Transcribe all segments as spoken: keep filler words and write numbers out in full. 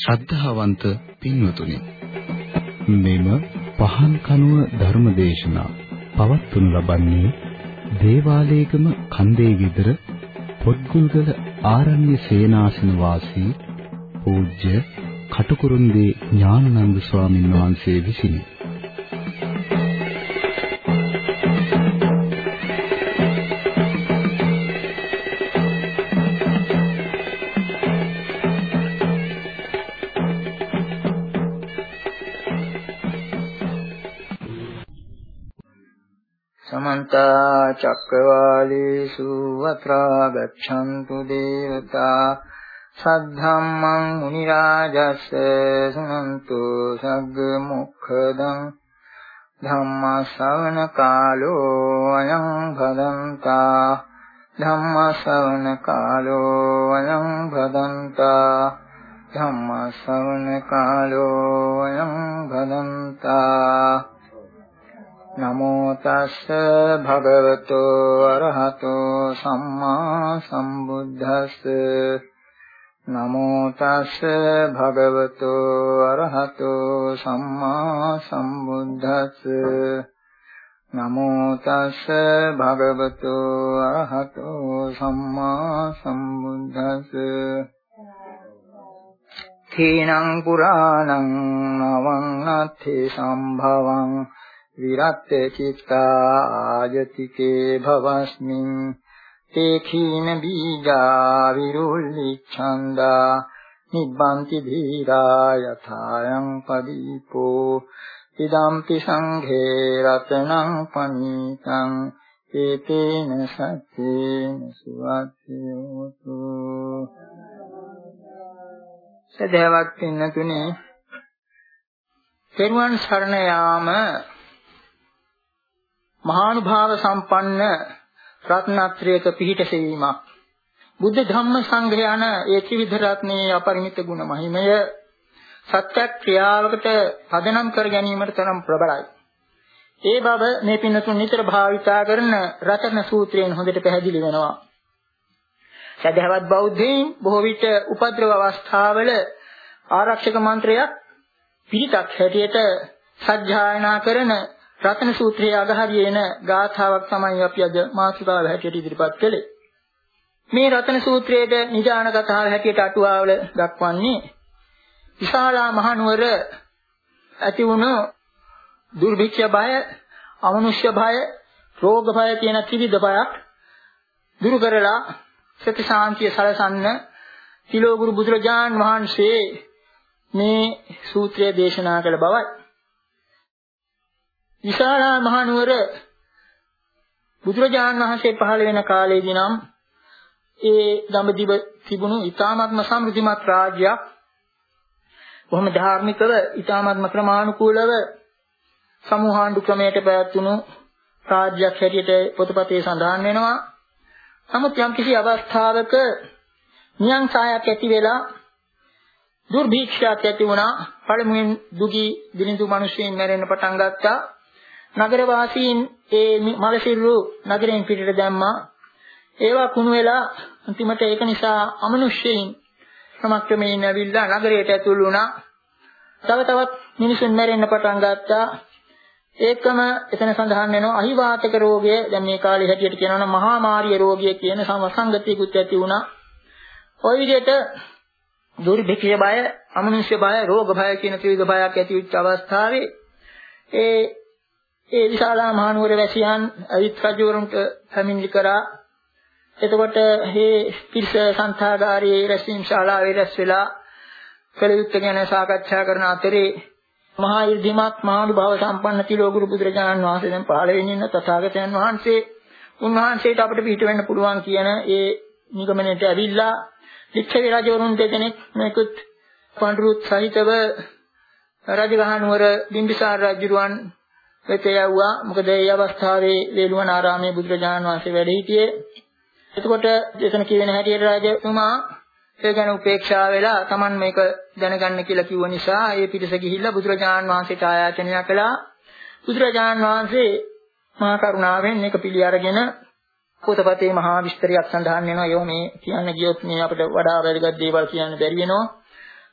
ශ්‍රද්ධාවන්ත පින්වතුනි, මෙම පහන් කනුව ධර්මදේශනා පවත්වනු ලබන්නේ දේවාලේගම කන්දේ විදර පොත්ගුල්ගල ආරණ්‍ය සේනාසන වාසී පූජ්‍ය කටුකුරුන්දී ඥානানন্দ ස්වාමීන් වහන්සේ විසිනි. समन्त चक्रवालेषु अत्रा गच्छन्तु देवता सद्धम्मं मुनिराजस्य शृण्वन्तु सग्मुखदं धम्मश्रवण कालो अयं भदन्ता धम्मश्रवण कालो अयं भदन्ता धम्मश्रवण कालो अयं भदन्ता नमो तस्स भगवतो अरहतो सम्मा सम्बुद्धस्स नमो तस्स भगवतो अरहतो सम्मा सम्बुद्धस्स नमो तस्स भगवतो अरहतो सम्मा सम्बुद्धस्स खीनं पुराणं नवं नत्थि सम्भवं विरक्त चित्ता आयतिके भवस्मिन् ते खीन बीजा विरुल्लिच्छन्दा निब्बन्ति धीरा यथायं पदीपो इदम्पि संघे रत्नं पनीतं एतेन सत्येन सुवाच्योतु සදහවත් පින්නතුනි තෙරුවන් සරණ යාම මහානුභාව සම්පන්න රත්නත්‍රයක පිහිට සෙවීමක් බුද්ධ ධම්ම සංඝ යන ඒ ත්‍රිවිධ රත්නයේ අපරිමිත ගුණ මහිමය සත්‍ය ක්‍රියාවකට පදනම් කර ගැනීමට තරම් ප්‍රබලයි. ඒ බව මේ පින්නතුන් නිතර භාවිතා කරන රතන සූත්‍රයෙන් හොඳට පැහැදිලි වෙනවා. සදහවත් බෞද්ධයින් බොහෝ විට උපද්‍රව අවස්ථාවල ආරක්ෂක මන්ත්‍රයක් පිළිතක් හැටියට සජ්ජායනා කරන රතන සූත්‍රයේ අගහරියේන ගාථාවක් තමයි අපි අද මාතෘකාව හැටියට ඉදිරිපත් කළේ. මේ රතන සූත්‍රයේ නිදාන කතාව හැටියට අටුවාවල දක්වන්නේ විශාලා මහනුවර ඇති වුණු දුර්භික්ෂ බය, අමනුෂ්‍ය බය, රෝග බය කියන ත්‍රිවිධ බයක් දුරු කරලා සති ශාන්තිය සලසන්න තිලෝගුරු බුදුරජාන් වහන්සේ මේ සූත්‍රය දේශනා කළ බවයි. විශාලා මහනුවර බුදුරජාණන් වහන්සේ පහළ වෙන කාලයේදී නම් ඒ දඹදිව තිබුණු ඊ타ත්ම සමෘද්ධිමත් රාජ්‍යයක් බොහොම ධාර්මිකව ඊ타ත්ම ක්‍රමානුකූලව සමූහාණ්ඩු ක්‍රමයට පැවැත්වුණු රාජ්‍යයක් හැටියට පොතපතේ සඳහන් වෙනවා. නමුත් යම් කිසි අවස්ථාවක නියංසායක් ඇති වෙලා දුර්භික්ෂයක් ඇති වුණා. පළමුවෙන් දුගී දිලිඳු මිනිසුන් මැරෙන්න පටන් ගත්තා. නගර වාසීන් ඒ මලසිරු නගරයෙන් පිටට දැම්මා. ඒවා කුණු වෙලා අන්තිමට ඒක නිසා අමනුෂ්‍යයින් ක්‍රමක්‍රමයෙන් ඇවිල්ලා නගරයට ඇතුළු වුණා. තව තවත් මිනිසුන් මැරෙන්න පටන් ගත්තා. ඒකම එතන සඳහන් වෙනවා අහිවාතක රෝගය. දැන් මේ කාලේ හැටියට කියනවා නම් මහා මාර්ය රෝගය කියන සංගතියකුත් ඇති වුණා. ওই විදිහට දුර්භික්ෂය බය, අමනුෂ්‍ය බය, රෝග බය කියන ත්‍රිවිධ බයක් ඇති වෙච්ච අවස්ථාවේ ඒ ඒ විශාලා මහනුවර වැසියන් අයිත් රජවරුන්ට පැමිණිලි කරා. එතකොට මේ පිරිස සංඝාගාරයේ රැස්වීම ශාලාවේ රැස් වෙලා කළ යුත්තේ ගැන සාකච්ඡා කරන අතරේ මහා ඉර්ධිමත් මහානුභාව සම්පන්න තිලෝගුරු බුදුරජාණන් වහන්සේ දැන් පහළ වෙමින් ඉන්න තථාගතයන් වහන්සේ උන්වහන්සේට අපිට පිට වෙන්න පුළුවන් කියන ඒ නිගමනයට ඇවිල්ලා ලිච්ඡවි රජවරුන් දෙදෙනෙක් මේකුත් පඬුරුත් සහිතව රජගහනුවර බිම්බිසාර රජුරුවන් වෙත යවුවා. මොකද ඒ අවස්ථාවේ වේළුවනාරාමයේ බුදුරජාණන් වහන්සේ වැඩ සිටියේ. එතකොට එතන කියවෙන හැටියට රජතුමා ඒ ගැන උපේක්ෂා වෙලා Taman මේක දැනගන්න කියලා කිව්ව නිසා ඒ පිටස ගිහිල්ලා බුදුරජාණන් වහන්සේට ආයාචනය කළා. බුදුරජාණන් වහන්සේ මහා කරුණාවෙන් මේක පිළි අරගෙන පොතපතේ මහා විස්තරයක් සඳහන් වෙනවා. ඒව මේ කියන්න ගියොත් මේ අපිට වඩා වැදගත් දේවල් කියන්න බැරි වෙනවා.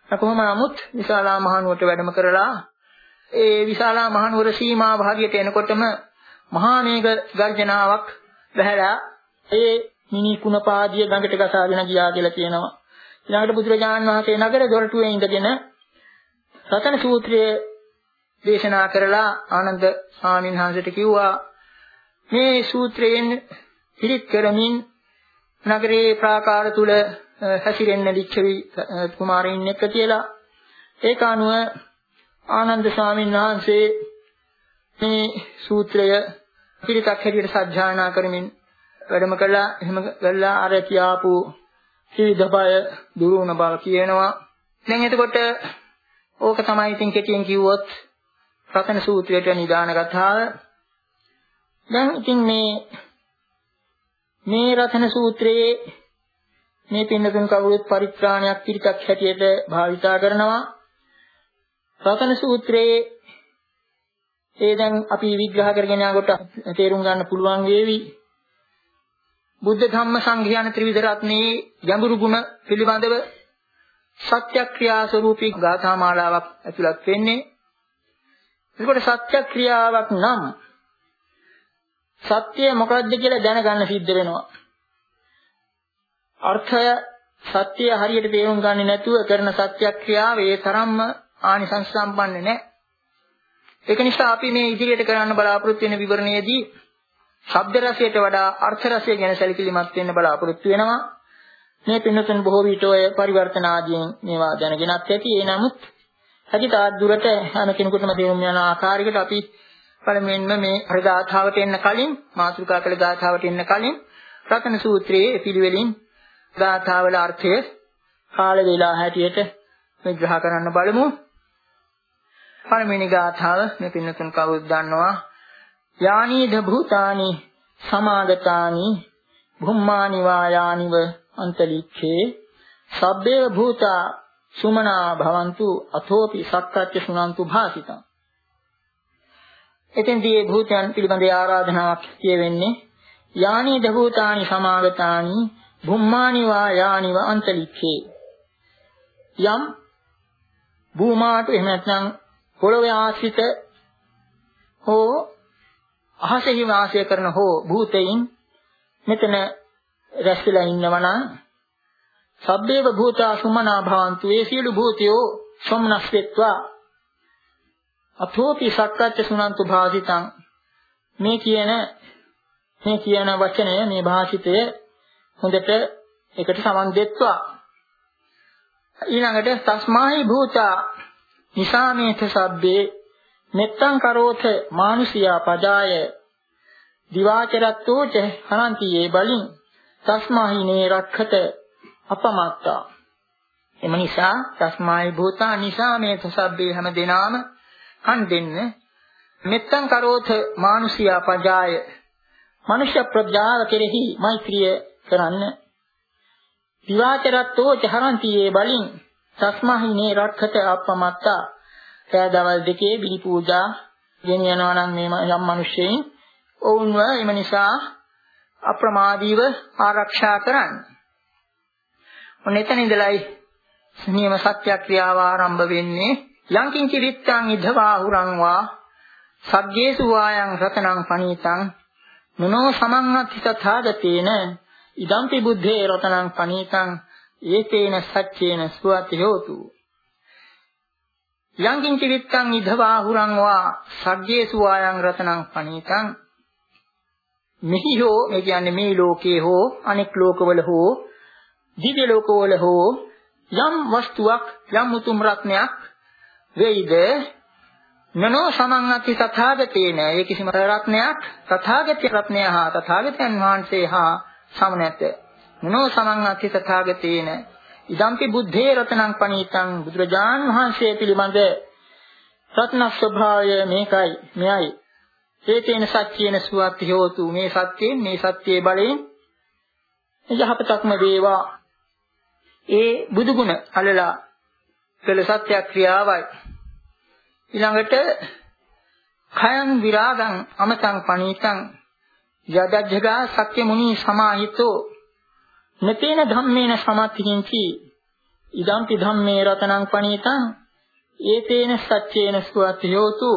කොහොම නමුත් විශාලා මහනුවරට වැඩම කරලා ඒ විශාලා මහනුවර සීමා භාගයට එනකොටම මහා මේඝ ගර්ජනාවක් වැහැලා ඒ මිනි කුණපාදිය ගඟට ගසාගෙන ගියා කියලා කියනවා. ඊළඟට බුදුරජාණන් වහන්සේ නගර දොරටුවේ ඉඳගෙන රතන සූත්‍රය දේශනා කරලා ආනන්ද ස්වාමීන් වහන්සේට කිව්වා මේ සූත්‍රයෙන් පිළිත් කරමින් නගරේ ප්‍රාකාර තුල හැසිරෙන්න ලිච්ඡවි කුමාරයින් එක්ක කියලා. ඒක අනුව ආනන්ද ස්වාමීන් වහන්සේ මේ සූත්‍රය පිළිතක් හැටියට සජ්ජායනා කරමින් වැඩම කළා. එහෙම කළා අර කියාපු විවිධ බය දුරු වුණ බව කියනවා. දැන් එතකොට ඕක තමයි ඉතින් කෙටියෙන් කිව්වොත් රතන සූත්‍රයට නිදාන කතාව. දැන් ඉතින් මේ මේ රතන සූත්‍රයේ මේ පින්නතුන් කවුරුත් පරිත්‍රාණයක් පිළිතක් හැටියට භාවිතා කරනවා. රතන සූත්‍රයේ ඒ දැන් අපි විග්‍රහ කරගෙන යනකොට තේරුම් ගන්න පුළුවන් වේවි. බුද්ධ ධම්ම සංඝ යන ත්‍රිවිධ රත්නයේ ගැඹුරු ගුණ පිළිබඳව සත්‍යක්‍රියා ස්වරූපී ගාථා මාලාවක් ඇතුළත් වෙන්නේ. ඒකට සත්‍යක්‍රියාවක් නම් සත්‍ය මොකක්ද කියලා දැනගන්න සිද්ධ වෙනවා. අර්ථය සත්‍ය හරියට තේරුම් ගන්නේ නැතුව කරන සත්‍යක්‍රියාව ඒ තරම්ම ආනිසංස සම්පන්න නැහැ. ඒක නිසා අපි මේ ඉදිරියට කරන්න බලාපොරොත්තු වෙන විවරණයේදී ශබ්ද රසයට වඩා අර්ථ රසය ගැන සැලකිලිමත් වෙන්න බලාපොරොත්තු වෙනවා. මේ පින්නතුන් බොහෝ විට ඔය පරිවර්තන ආදීන් මේවා දැනගෙනත් ඇති. ඒ නමුත් හැකිතාක් දුරට හැම කෙනෙකුටම තේරුම් යන ආකාරයකට අපි පළමුවෙන්ම මේ අර ගාථාවට එන්න කලින් මාතෘකා කළ ගාථාවට එන්න කලින් රතන සූත්‍රයේ පිළිවෙලින් ගාථාවල අර්ථය කාල වේලා හැටියට විග්‍රහ කරන්න බලමු. පළවෙනි ගාථාව මේ පින්නතුන් කවුරුද දන්නවා? යානීද භූතානි සමාගතානි භුම්මානි වායානිව අන්තලික්ඛේ සබ්බේ භූතා සුමනා භවන්තු අතෝපි සක්කච්ඡ සුනන්තු භාසිතං. එතෙන්දී භූතයන් පිළිබඳ ආරාධනාවක් කියවෙන්නේ යානීද භූතානි සමාගතානි භුම්මානි වායානිව අන්තලික්ඛේ. යම් භූමාට එහෙම නැත්නම් පොළොවේ ආශ්‍රිත හෝ අහසෙහි වාසය කරන හෝ භූතයින් මෙතන රැස්ලා ඉන්නවා නම් සබ්බේව භූතා සුමනා භවන්තු ඒ සියලු භූතයෝ සොම්නස් වෙත්වා අතෝපි සක්කච්ඡ සුනන්තු භාසිතං. මේ කියන මේ කියන වචනය මේ භාෂිතය හොඳට එකට සමන් දෙත්වා. ඊළඟට තස්මාහි භූතා නිසාමේත සබ්බේ මෙත්තං කරෝත මානුසියා පජාය දිවාචරත්තෝ ච හනන්තියේ බලින් තස්මාහි නේ රක්ඛත අපමත්තා. එම නිසා තස්මාහි භූතා නිසාමේත සබ්බේ හැම දෙනාම කන් දෙන්න මෙත්තං කරෝත මානුසියා පජාය මනුෂ්‍ය ප්‍රජාව කෙරෙහි මෛත්‍රිය කරන්න. දිවාචරත්තෝ ච හනන්තියේ බලින් තස්මාහි නේ රක්ඛත අපමත්තා. සෑ දවල් දෙකේ බිලි පූජා ගෙනියනවා නම් මේ යම් මිනිස්සෙයින් ඔවුන්ව එම නිසා අප්‍රමාදීව ආරක්ෂා කරන්න. ඔන්න එතන ඉඳලයි නියම සත්‍යක්‍රියාව ආරම්භ වෙන්නේ. යංකින් චිරිත්තං ඉද්ධවා හුරං වා සග්ගේසු වායං රතනං පනීතං නනෝ සමංහති තථාගතේන ඉදම්පි බුද්ධේ රතනං පනීතං ඒතේන සච්චේන සුවති හෝතු. යංකින් චිරිත්තං ඉද්ධවා හුරං වා සග්ගේසු වායං රතනං පනීතං. මෙහි හෝ මේ කියන්නේ මේ ලෝකේ හෝ අනෙක් ලෝකවල හෝ දිව්‍ය ලෝකවල හෝ යම් වස්තුවක් යම් උතුම් රත්නයක් වෙයිද නනෝ සමංගති තථාගතේන. ඒ කිසිම රත්නයක් තථාගත රත්නය හා තථාගතයන් වහන්සේ හා සම නැත. නනෝ සමංගති තථාගතේන ඉදම්පි බුද්ධේ රතනං පනීතං. බුදුරජාන් වහන්සේ පිළිබඳ රත්න ස්වභාවය මේකයි මෙයයි. ඒතේන සත්‍යේන සුවති හෝතු. මේ සත්‍යයෙන් මේ සත්‍යයේ බලයෙන් යහපතක්ම වේවා. ඒ බුදු ගුණ අලලා කළ සත්‍යක්‍රියාවයි. ඊළඟට khයං විරාගං අමතං පනීතං යදජ්ජගා සත්‍ය මුනි සමාහිතෝ නතේන ධම්මේන සමත්තිකින්චි ඉදම්පි ධම්මේ රතනං පණීතං ඒතේන සච්චේන සුවති හෝතු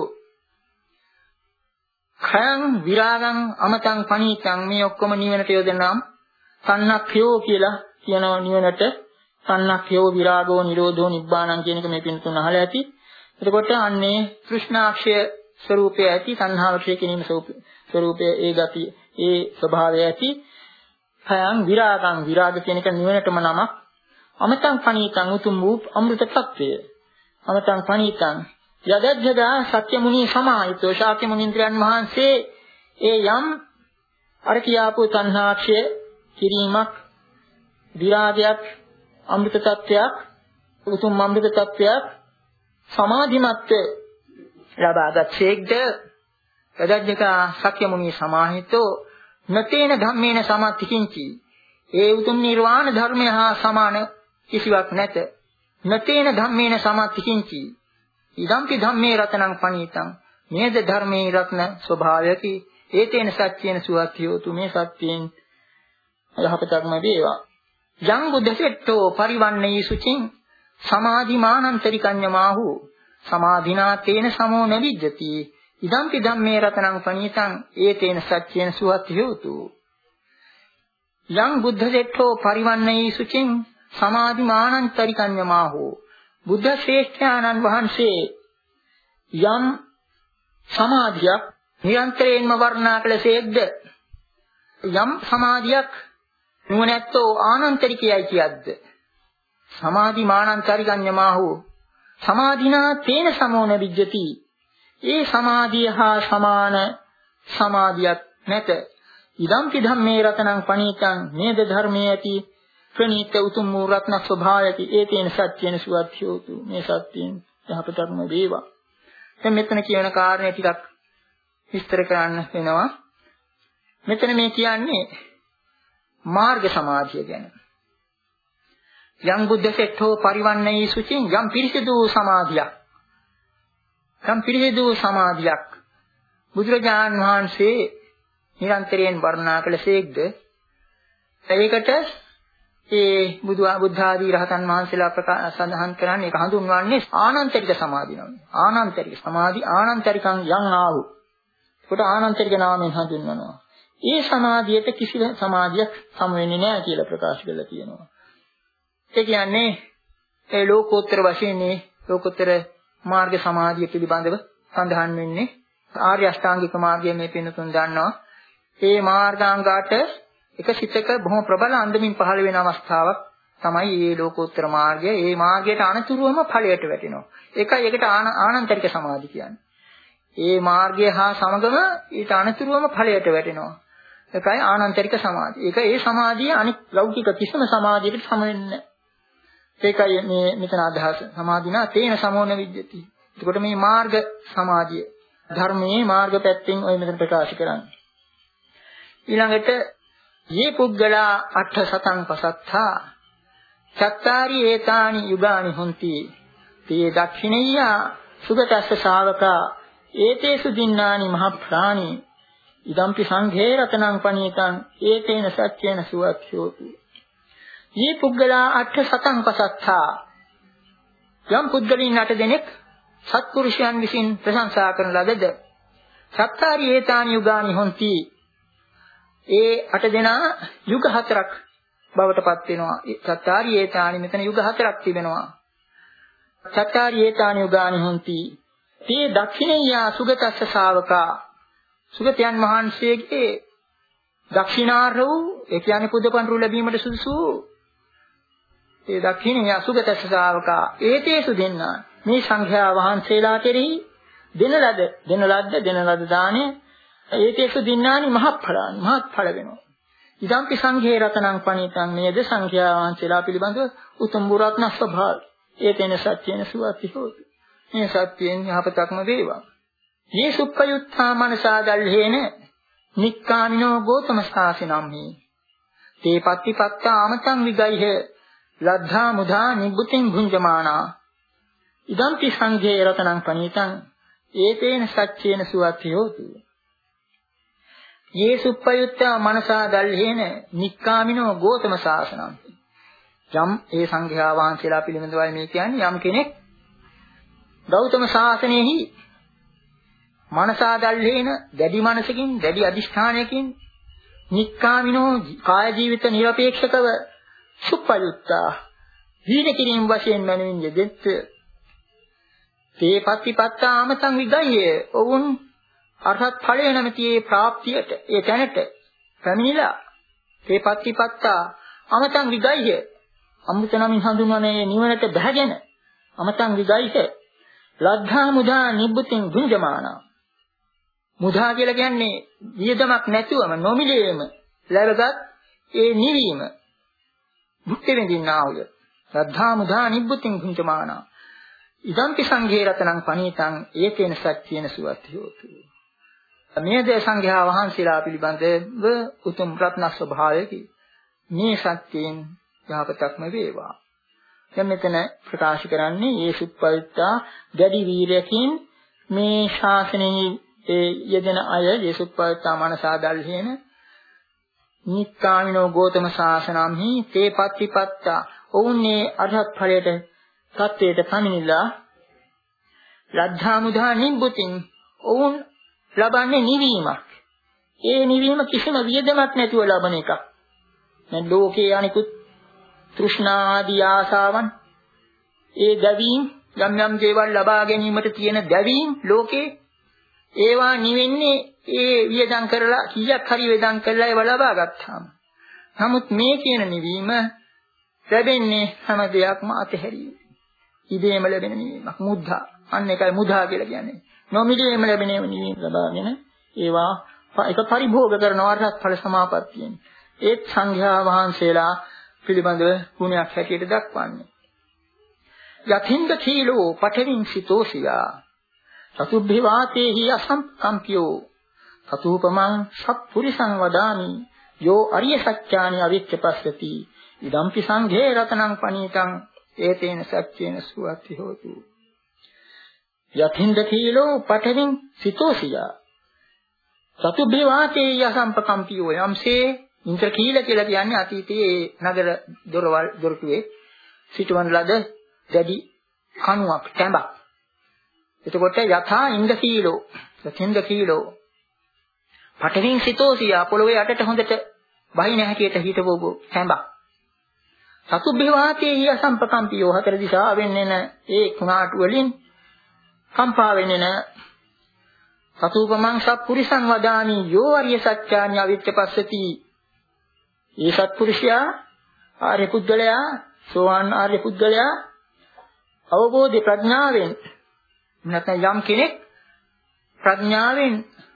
khයං විරාගං අමතං පණීතං මේ ඔක්කොම නිවනට යොදනම් සන්නක්ඛයෝ කියලා කියනවා නිවනට සන්නක්ඛයෝ විරාගෝ නිරෝධෝ නිබ්බාණං කියන එක මේ පින් තුන අහලා ඇති. එතකොට අන්නේ තෘෂ්ණාක්ෂය ස්වરૂපය ඇති සංහාවක්ෂය කිනීම ස්වરૂපය ඒ ගතිය ඒ ස්වභාවය ඇති. khයං විරාගං විරාග කියන එක නිවනටම නමක්. අමතං පණීතං උතුම් වූ අමෘත tattවය. අමතං පණීතං යදජ්ජදා සත්‍ය මුනි සමාහිතෝ ශාක්‍ය මුනින්ද්‍රයන් වහන්සේ ඒ යම් අර කියාපු සංහාක්ෂය කිරීමක් විරාගයක් අමෘත tattවයක් උතුම් අමෘත tattවයක් සමාධිමත් ලබාගත් ශේක්ද යදජ්ජදා සත්‍ය මුනි සමාහිතෝ නතේන ධම්මේන සමත්තිකින්චි ඒ උතුම් නිර්වාණ ධර්මය හා සමාන කිසිවක් නැත. නතේන ධම්මේන සමත්තිකින්චි ඉදම්පි ධම්මේ රතනං පණීතං මේද ධර්මේ රත්න ස්වභාවයකි ඒතේන සත්‍යේන සුවත්තියෝතු මේ සත්‍යයෙන් යහපතක්ම වේවා. යං බුද්ධසෙට්ඨෝ පරිවන්නී සුචින් සමාධිමානන්තරිකඤ්ඤමාහු සමාධිනා තේන සමෝ නවිජ්ජති ඉදම්පි ධම්මේ රතනං පණීතං ඒතේන සත්‍යේන සුවත්තියෝතු. යං බුද්ධසෙට්ඨෝ පරිවන්නී සුචින් සමාධිමානන්තරිකඤ්ඤමාහු බුද්ධ ශ්‍රේෂ්ඨානන් වහන්සේ යම් සමාධියක් නිරන්තරයෙන්ම වර්ණනා කළසේක්ද යම් සමාධියක් නුවණැත්තෝ ආනන්තරිකයයි කියද්ද සමාධි මානන්තරිකඤ්ඤමාහු සමාධිනා තේන සමෝන විජ්ජති ඒ සමාධිය හා සමාන සමාධියක් නැත. ඉදම්පි ධම්මේ රතනං පණීතං නේද ධර්මයේ ඇති ප්‍රණීත උතුම් වූ රත්න ස්වභාවයකි ඒතේන සත්‍යේන සුවත්තියෝතු මේ සත්‍යයෙන් යහපතක්ම වේවා. දැන් මෙතන කියන කාරණේ ටිකක් විස්තර කරන්න වෙනවා. මෙතන මේ කියන්නේ මාර්ග සමාධිය ගැන. යම් බුද්ධසෙට්ඨෝ පරිවන්නයි සුචින් යම් පිරිසිදු සමාධියක්. යම් පිරිසිදු සමාධියක් බුදුරජාන් වහන්සේ නිරන්තරයෙන් වර්ණනා කළසේක්ද ඒකට ඒ බුදු බුද්ධ ආදී රහතන් වහන්සේලා සඳහන් කරන්නේ ඒක හඳුන්වන්නේ ආනන්තරික සමාධිය නම. ආනන්තරික සමාධි ආනන්තරිකං යං ආහු. ඒකට ආනන්තරික නාමයෙන් හඳුන්වනවා. ඒ සමාධියට කිසි සමාධියක් සම වෙන්නේ නැහැ කියලා ප්‍රකාශ කරලා තියෙනවා. ඒ කියන්නේ ඒ ලෝකෝත්තර වශයෙන් ලෝකෝත්තර මාර්ග සමාධිය පිළිබඳව සඳහන් වෙන්නේ ආර්ය අෂ්ටාංගික මාර්ගය මේ පින්නතුන් දන්නවා. ඒ මාර්ගාංගාට එක සිතක බොහොම ප්‍රබල අන්දමින් පහළ වෙන අවස්ථාවක් තමයි මේ ලෝකෝත්තර මාර්ගය. ඒ මාර්ගයට අනතුරුවම ඵලයට වැටෙනවා. ඒකයි ඒකට ආනන්තරික සමාධි කියන්නේ. ඒ මාර්ගය හා සමගම ඊට අනතුරුවම ඵලයට වැටෙනවා. ඒකයි ආනන්තරික සමාධිය. ඒක ඒ සමාධිය අනිත් ලෞකික කිසිම සමාධියකට සම වෙන්නේ නැහැ. ඒකයි මේ මෙතන අදහස. සමාධිනා තේන සමෝන විද්‍යති. එතකොට මේ මාර්ග සමාධිය ධර්මයේ මාර්ග පැත්තෙන් ඔය මෙතන ප්‍රකාශ කරන්නේ. ඊළඟට යේ පුද්ගලා අට්ඨ සතං පසත්තා චත්තාරි ඒතානි යුගානි හොಂತಿ තේ දක්ඛිනීය සුගතස්ස ශාවකා ඒතේසු දින්නානි මහ ප්‍රාණි ඉදම්පි සංඝේ රතනං පණීතං ඒතේන සත්‍යේන සුවත්සෝති. යේ පුද්ගලා අට්ඨ සතං පසත්තා යම් පුද්ගලින් අට දෙනෙක් සත්පුරුෂයන් විසින් ප්‍රශංසා කරන ලදද චත්තාරි ඒතානි යුගානි හොಂತಿ ඒ අට දෙනා යුග හතරක් බවට පත් වෙනවා. චත්තාරි ඒතානි මෙතන යුග හතරක් තිබෙනවා. චත්තාරි ඒතානි යුගානි හොಂತಿ තේ දක්ෂිනේය සුගතස්ස ශාවකා සුගතයන් වහන්සේගේ දක්ෂිනාර්හ වූ ඒ කියන්නේ පුදපන්රු ලැබීමට සුදුසු ඒ දක්ෂිනේය සුගතස්ස ශාවකා ඒතේසු දෙන්නා මේ සංඝයා වහන්සේලා කෙරෙහි දෙන ලද දෙන ලද්ද දෙන ලද දාණය ඒකේසු දින්නානි මහඵලානි මහත් ඵල වෙනවා. ඉදම්පි සංඝේ රතනං පණීතං නේද සංඝයා වහන්සේලා පිළිබඳව උතුම් රත්න ස්වභාවය. ඒතේන සත්‍යේන සුවති හෝති. මේ සත්‍යයෙන් යහපතක්ම වේවා. යේ සුප්පයුත්තා මනසා දල්හේන නික්කාමිනෝ ගෝතම ශාසනම්හි තේ පත්තිපත්තා ආමතං විගයිහ ලද්ධා මුධා නිබ්බුතින් භුංජමානා ඉදම්පි සංඝේ රතනං පණීතං ඒතේන සත්‍යේන සුවති හෝති. යේ සුප්පයුත්තා මනසා දල්හේන නික්කාමිනෝ ගෝතම ශාසනම්හි යම් ඒ සංඝයා වහන්සේලා පිළිබඳවයි මේ කියන්නේ යම් කෙනෙක් ගෞතම ශාසනයෙහි මනසාදල්හේන දැඩි මනසකින් දැඩි අදිෂ්ඨානයකින් නික්කාමිනෝ කාය ජීවිත නිරපේක්ෂකව සුප්පයුත්තා දීන කිරීම වශයෙන් මනමින් යෙදෙත් තේ පත්තිපත්තා අමතං විගය්‍ය ඔවුන් අරහත් ඵලයේ නැමැති ඒ ප්‍රාප්තියට ඒ තැනට පැමිණිලා තේ පත්තිපත්තා අමතං විගය්‍ය අමෘත නමින් හඳුන්වන්නේ නිවනට බැහැගෙන අමතං විගය්‍ය ලද්ධා මුදා නිබ්බුතින් ගුංජමානා මුදා කියලා කියන්නේ වියදමක් නැතුවම නොමිලේම ලැබගත් ඒ නිවීම භුක්ති විඳින්නා වූ ලද්ධා මුදා නිබ්බුතින් ගුංජමානා ඉදම්පි සංඝේ රතනං පනීතං ඒකේන සත්‍යේන සුවති හෝතු මේ දේ සංඝයා වහන්සේලා පිළිබඳව උතුම් රත්න ස්වභාවයකි මේ සත්‍යයෙන් යහපතක්ම වේවා. දැන් මෙතන ප්‍රකාශ කරන්නේ මේ සුප්පවිත්තා දැඩි වීරයකින් මේ ශාසනයේ යෙදෙන අය මේ සුප්පවිත්තා මනසාදල්හේන නික්කාමිනෝ ගෝතම ශාසනම්හි තේ පත්තිපත්තා ඔවුන්නේ අරහත් ඵලයට තත්වයට පමිනිලා ලද්ධා මුදා නිබ්බුතින් ඔවුන් ලබන්නේ නිවීමක්. ඒ නිවීම කිසිම වියදමක් නැතුව ලබන එකක්. දැන් ලෝකයේ අනිකුත් තෘෂ්ණා ආදී ආසාවන් ඒ දැවීම් යම් යම් දේවල් ලබා ගැනීමට තියෙන දැවීම් ලෝකේ ඒවා නිවෙන්නේ ඒ වියදම් කරලා කීයක් හරි වියදම් කරලා ඒව ලබා ගත්තාම. නමුත් මේ කියන නිවීම ලැබෙන්නේ හැම දෙයක්ම අතහැරීම. ඉබේම ලැබෙන නිවීමක් මුද්ධා. අන්න ඒකයි මුධා කියලා කියන්නේ. නොමිලේම ලැබෙන නිවීම ලබාගෙන ඒවා එක පරිභෝග කරන වරහත් ඵල සමාපත්තියෙන්. ඒත් සංඝයා වහන්සේලා පිළිබඳව ගුණයක් හැටියට දක්වන්නේ. යතින්ද කීලෝ පඨවින් සිතෝසියා සතුබ්බේ වාතේහි අසම්කම්පියෝ සතුූපමං සප්පුරිසං වදාමි යෝ අරිය සත්‍යානි අවිච්ඡපස්සති ඉදම්පි සංඝේ රතනං පනීතං ඒතේන සත්‍යේන සුවති හෝතු යතින්ද කීලෝ පඨවින් සිතෝසියා සතුබ්බේ වාතේහි අසම්කම්පියෝ යම්සේ ඉන්ද්‍ර කීල කියලා කියන්නේ අතීතයේ නගර දොරවල් දොරටුවේ සිටවන ලද දැඩි කණුවක් තැඹක්. එතකොට යථා ඉන්ද්‍ර කීලෝ යතින්ද කීලෝ පඨවින් සිතෝසියා පොළොවේ යටට හොඳට වහින හැටියට හිටවෝ තැඹක්. සතුබ්බේ වාතේහි අසම්පකම්පියෝ හතර දිශාවෙන් එන ඒ කුණාටු වලින් කම්පා වෙන්නේ නැ සතුූපමං සප්පුරිසං වදාමි යෝ අරිය සත්‍යානි අවිච්ඡපස්සති ඒ සත්පුරුෂයා ආර්ය පුද්ගලයා සෝවාන් ආර්ය පුද්ගලයා අවබෝධ ප්‍රඥාවෙන් නැත්නම් යම් කෙනෙක් ප්‍රඥාවෙන්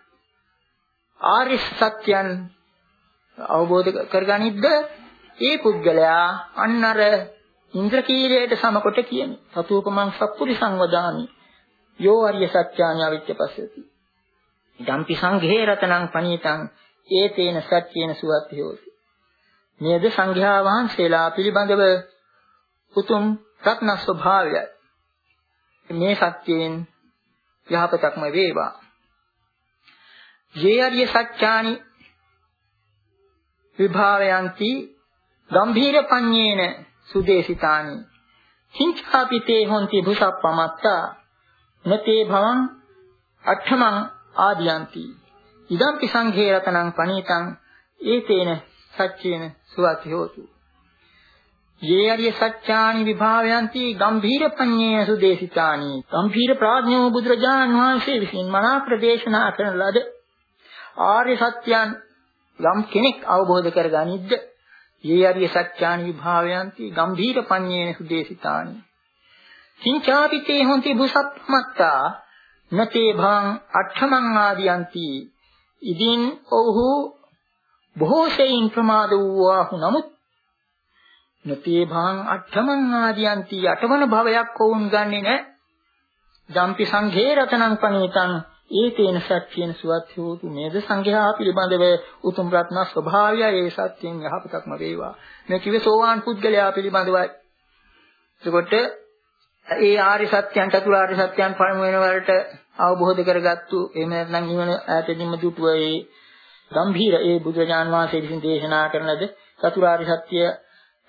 ආර්ය සත්‍යයන් අවබෝධ කරගනිද්ද ඒ පුද්ගලයා අන්නර ඉන්ද්‍රකීලයට සමකොට කියන්නේ සතුූපමං සප්පුරිසං වදාමි යෝ අරිය සත්‍යානි අවිච්ඡපස්සති ධම්පි සංඝේ රතනං පනීතං ඒතේන සත්‍යේන සුවති හෝති නේද සංඝයා වහන්සේලා පිළිබඳව උතුම් රත්න ස්වභාවය මේ සත්‍යයෙන් යහපතක්ම වේවා. යේ අරිය සත්‍යානි විභාවයන්ති ගම්භීර පඤ්ඤේන සුදේශිතානි කිංචාපිතේ හොන්ති භුසප්පමත්තා නතේ භවං අට්ඨමං ආදියන්ති ඉදම්පි සංඝේ රතනං පනීතං ඒතේන සත්‍යේන සුවති හෝතු යේ අරිය සත්‍යානි විභාවයන්ති ගම්භීර පඤ්ඤේන සුදේශිතානි ගම්භීර ප්‍රඥෝ බුදුරජාන් වහන්සේ විසින් මනා ප්‍රදේශනා කරන ලද ආර්ය සත්‍යයන් යම් කෙනෙක් අවබෝධ කරගනිද්ද යේ අරිය සත්‍යානි විභාවයන්ති ගම්භීර පඤ්ඤේන සුදේශිතානි කිංචාපිතේ හොන්ති බුසප්පමත්තා නතේ භං අට්ඨමං ආදියන්ති ඉදින් ඔහු බොහෝ සෙයින් ප්‍රමාද වූවාහු නමුත් නතේ භං අට්ඨමං ආදියන්ති අටවන භවයක් වුන් ගන්නේ නැහැ. ධම්පි සංඝේ රතනං පනීතං ඒතේන සත්‍යේන සුවති හෝතු නේද සංඝයා පිළිබඳව උතුම් රත්න ස්වභාවය ඒ සත්‍යයෙන් යහපතක්ම වේවා. මේ කිව්වේ සෝවාන් පුද්ගලයා පිළිබඳවයි. එතකොට ඒ ආර්ය සත්‍යයන් චතුරාර්ය සත්‍යයන් පළමු වෙන වලට අවබෝධ කරගත්තු එහෙම නැත්නම් නිවන ඈතින්ම දුටුව ඒ ගම්භීර ඒ බුදුරජාන් වහන්සේ විසින් දේශනා කරන ලද චතුරාර්ය සත්‍ය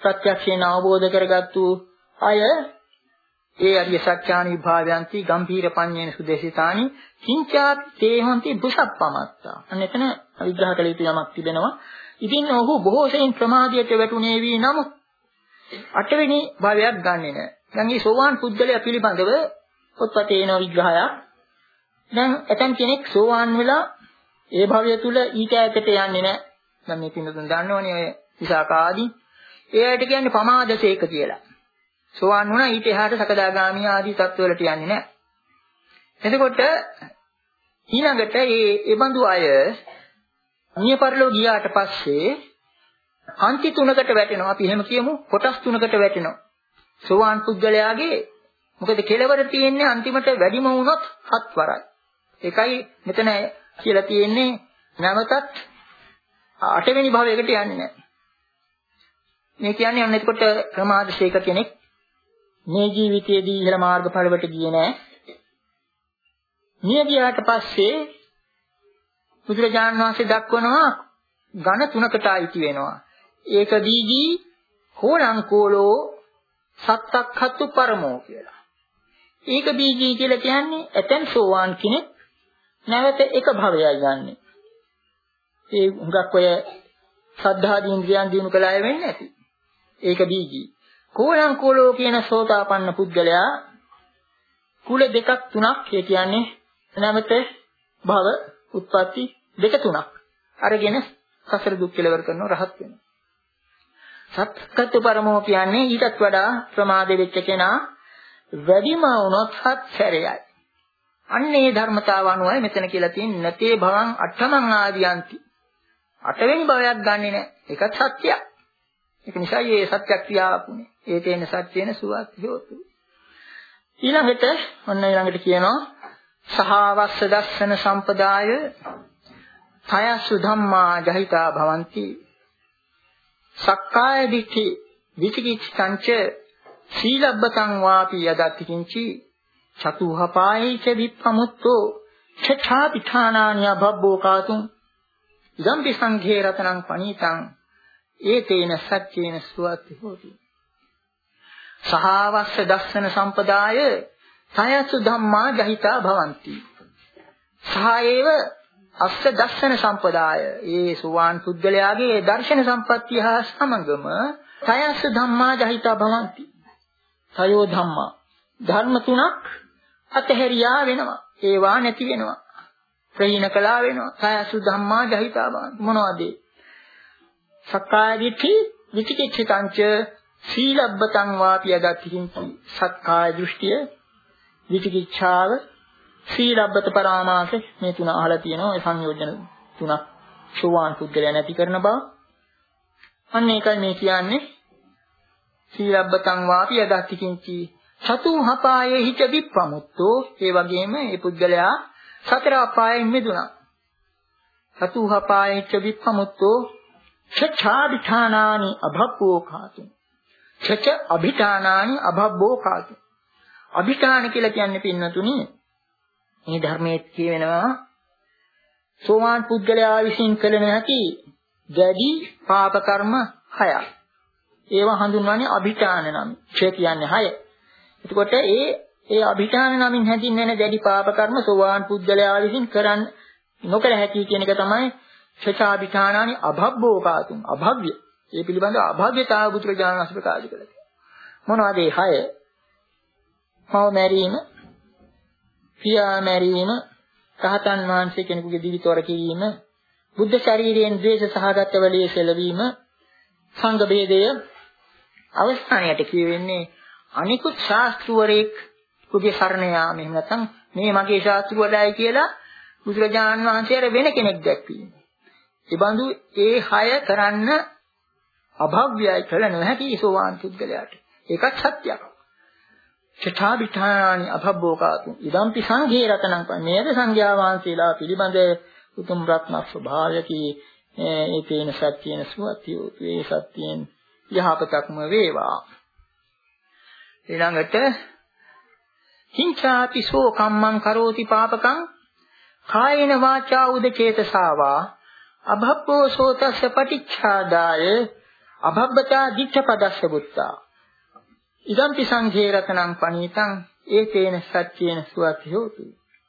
ප්‍රත්‍යක්ෂයෙන් අවබෝධ කරගත්තු අය ඒ අරිය සත්‍යානි විභාවයන්ති ගම්භීර පඤ්ඤේන සුදේශිතානි කිංචා තේහොන්ති බුසප්පමත්තා. අන්න එතන විග්‍රහ කළ යුතු යමක් තිබෙනවා. ඉතින් ඔහු බොහෝ සෙයින් ප්‍රමාදයට වැටුනේ වී නමුත් අටවෙනි භවයක් ගන්නෙ නෑ. දැන් මේ සෝවාන් පුද්ගලයා පිළිබඳව පොත්පතේ එන විග්‍රහයක්. දැන් ඇතන් කෙනෙක් සෝවාන් වෙලා ඒ භවය තුල ඊට ඈතට යන්නේ නෑ. දැන් මේ පින්නතුන් දන්නවනේ ඔය විසාකාදී. ඒ ඇයිට කියන්නේ පමාදසේක කියලා. සෝවාන් වුණා ඊට එහාට සකදාගාමී ආදී තත්ත්වවලට යන්නේ නෑ. එතකොට ඊළඟට මේ ඒ බඳු අය මිය පරලෝ ගියාට පස්සේ අන්ති තුනකට වැටෙනවා. අපි එහෙම කියමු කොටස් තුනකට වැටෙනවා. සෝවාන් පුද්ගලයාගේ මොකද කෙලවර තියෙන්නේ අන්තිමට වැඩිම වුණොත් හත් වරයි. ඒකයි මෙතන කියලා තියෙන්නේ නැවතත් අටවෙනි භවයකට යන්නේ නැහැ. මේ කියන්නේ අන්න එතකොට ප්‍රමාදශේක කෙනෙක් මේ ජීවිතයේදී ඉහළ මාර්ගඵලවලට ගියේ නැහැ. මිය ගියාට පස්සේ බුදුරජාණන් වහන්සේ දක්වනවා ඝන තුනකට අයිති වෙනවා. ඒක දීගී හෝලංකෝලෝ සත්තක්ඛතු පරමෝ කියලා. ඒක දීගී කියලා කියන්නේ ඇතන් සෝවාන් කෙනෙක් නැවත එක භවයයි ගන්නෙ. ඒ හුඟක් ඔය සද්ධාදී ඉන්ද්‍රියන් දිනු කළ අය වෙන්නේ නැති. ඒක දීගී. කෝලංකෝලෝ කියන සෝතාපන්න පුද්ගලයා කුල දෙකක් තුනක් ඒ කියන්නේ නැවත භව උත්පත්ති දෙක තුනක් අරගෙන සසර දුක් කෙලවර කරන රහත් වෙනවා. සත්කත්තු පරමෝ කියන්නේ ඊටත් වඩා ප්‍රමාද වෙච්ච කෙනා වැඩිම වුණොත් හත් සැරයයි. අන්නේ ධර්මතාව අනුවයි මෙතන කියලා තියෙන්නේ නතේ භවං අට්ඨමං ආදියන්ති. අටවෙනි භවයක් ගන්නෙ නෑ. ඒකත් සත්‍යයක්. ඒක නිසා මේ සත්‍ය ක්‍රියාවක් උනේ. ඒකේන සත්‍යේන සුවාත්‍යෝතු. ඊළඟට ඔන්න ඊළඟට කියනවා සහවස්ස දස්සන සම්පදාය තයසු ධම්මා ජහිතා භවಂತಿ සක්කාය දිට්ඨි විචිකිච්ඡංච සීලබ්බතං වාපි යදති කිංචි චතුහපායේච විප්පමුත්තෝ චඨාපිඨානානි අබබ්බෝ කාතුම් ඉදම්පි සංඝේ රතනං පනීතං ඒතේන සච්චේන සුවති හෝති. සහවස්ස දස්සන සම්පදාය තයසු ධම්මා ජහිතා භවಂತಿ සහයේව අස්ස දස්සන සම්පදාය ඒ සුවාන් පුද්ගලයාගේ දර්ශන සම්පත්තිය හා සමගම තයස ධම්මා ජහිතා භවಂತಿ තයෝ ධම්මා ධර්ම තුනක් අතහැරියා වෙනවා. ඒවා නැති වෙනවා. ප්‍රහීන කළා වෙනවා. තයස ධම්මා ජහිතා භවಂತಿ මොනවද? සක්කාය දිට්ඨි විචිකිච්ඡිතංච සීලබ්බතං වාපි යදති කිංචි සක්කාය දෘෂ්ටිය විචිකිච්ඡාව සීලබ්බත පරාමාස මේ තුන අහලා තියෙනවා. ඒ සංයෝජන තුනක් සෝවාන් පුද්ගලයා නැති කරන බව. අන්න ඒකයි මේ කියන්නේ සීලබ්බතං වාපි යදති කිංචි චතුහපායේ හිත විප්පමුත්තෝ. ඒ වගේම මේ පුද්ගලයා සතර අපායෙන් මිදුණා. චතුහපායේ හිත විප්පමුත්තෝ චච්ඡාදිඨානානි අභබ්බෝ කාතු. චච්ඡ අභිඨානානි අභබ්බෝ කාතු. අභිඨාන කියලා කියන්නේ පින්නතුනි මේ ධර්මයේ කියවෙනවා සෝවාන් පුද්ගලයා විසින් කළ නැති දැඩි පාප කර්ම හයක්. ඒවා හඳුන්වන්නේ අභිඨාන නම්. ඡේ කියන්නේ හය. එතකොට ඒ ඒ අභිඨාන නමින් හැදින්වෙන දැඩි පාප කර්ම සෝවාන් පුද්ගලයා විසින් කරන්න නොකළ හැකි කියන එක තමයි ඡාභිඨානානි අභබ්බෝ කාතුම්. අභව්‍ය. ඒ පිළිබඳව අභව්‍යතාව බුදුරජාණන් වහන්සේ ප්‍රකාශ කළා. මොනවද ඒ හය? මව මැරීම, පියා මැරීම, රහතන් වහන්සේ කෙනෙකුගේ දිවිතොර කිරීම, බුද්ධ ශරීරයෙන් ද්වේෂ සහගත වලිය සැලවීම, සංඝ ભેදය අවස්ථානයට කියවෙන්නේ අනිකුත් ශාස්ත්‍රවරයෙක් කුගේ සරණ යාම. එහෙම නැත්නම් මේ මගේ ශාස්ත්‍රවලයි කියලා බුදුරජාණන් වහන්සේ අර වෙන කෙනෙක් දැක්වීම. ඒ බඳු ඒ හය කරන්න අභව්‍යයි කළ නොහැකි සෝවාන් පුද්ගලයාට. ඒකත් සත්‍යයක්. චඨාභිඨානානි අභබ්බෝ කාතු. ඉදම්පි සංඝේ රතනං පඤ්ඤේද සංඝයා වහන්සේලා පිළිබඳ උතුම් රත්න ස්වභාවයකි. ඒ තේන සත්‍යේන සුවතියෝ. ඒ සත්‍යයෙන් යහපතක්ම වේවා. ඊළඟට හිංසාති සෝ කම්මං කරෝති පාපකං කායේන වාචා උදචේතසාවා අභබ්බෝ සෝතස්ස පටිච්ඡාදාය අභබ්බතා දිච්ඡපදස්ස බුත්තා ඉදම්පි සංඝේ රතනං පනීතං ඒතේන සච්චේන සුවති හෝතු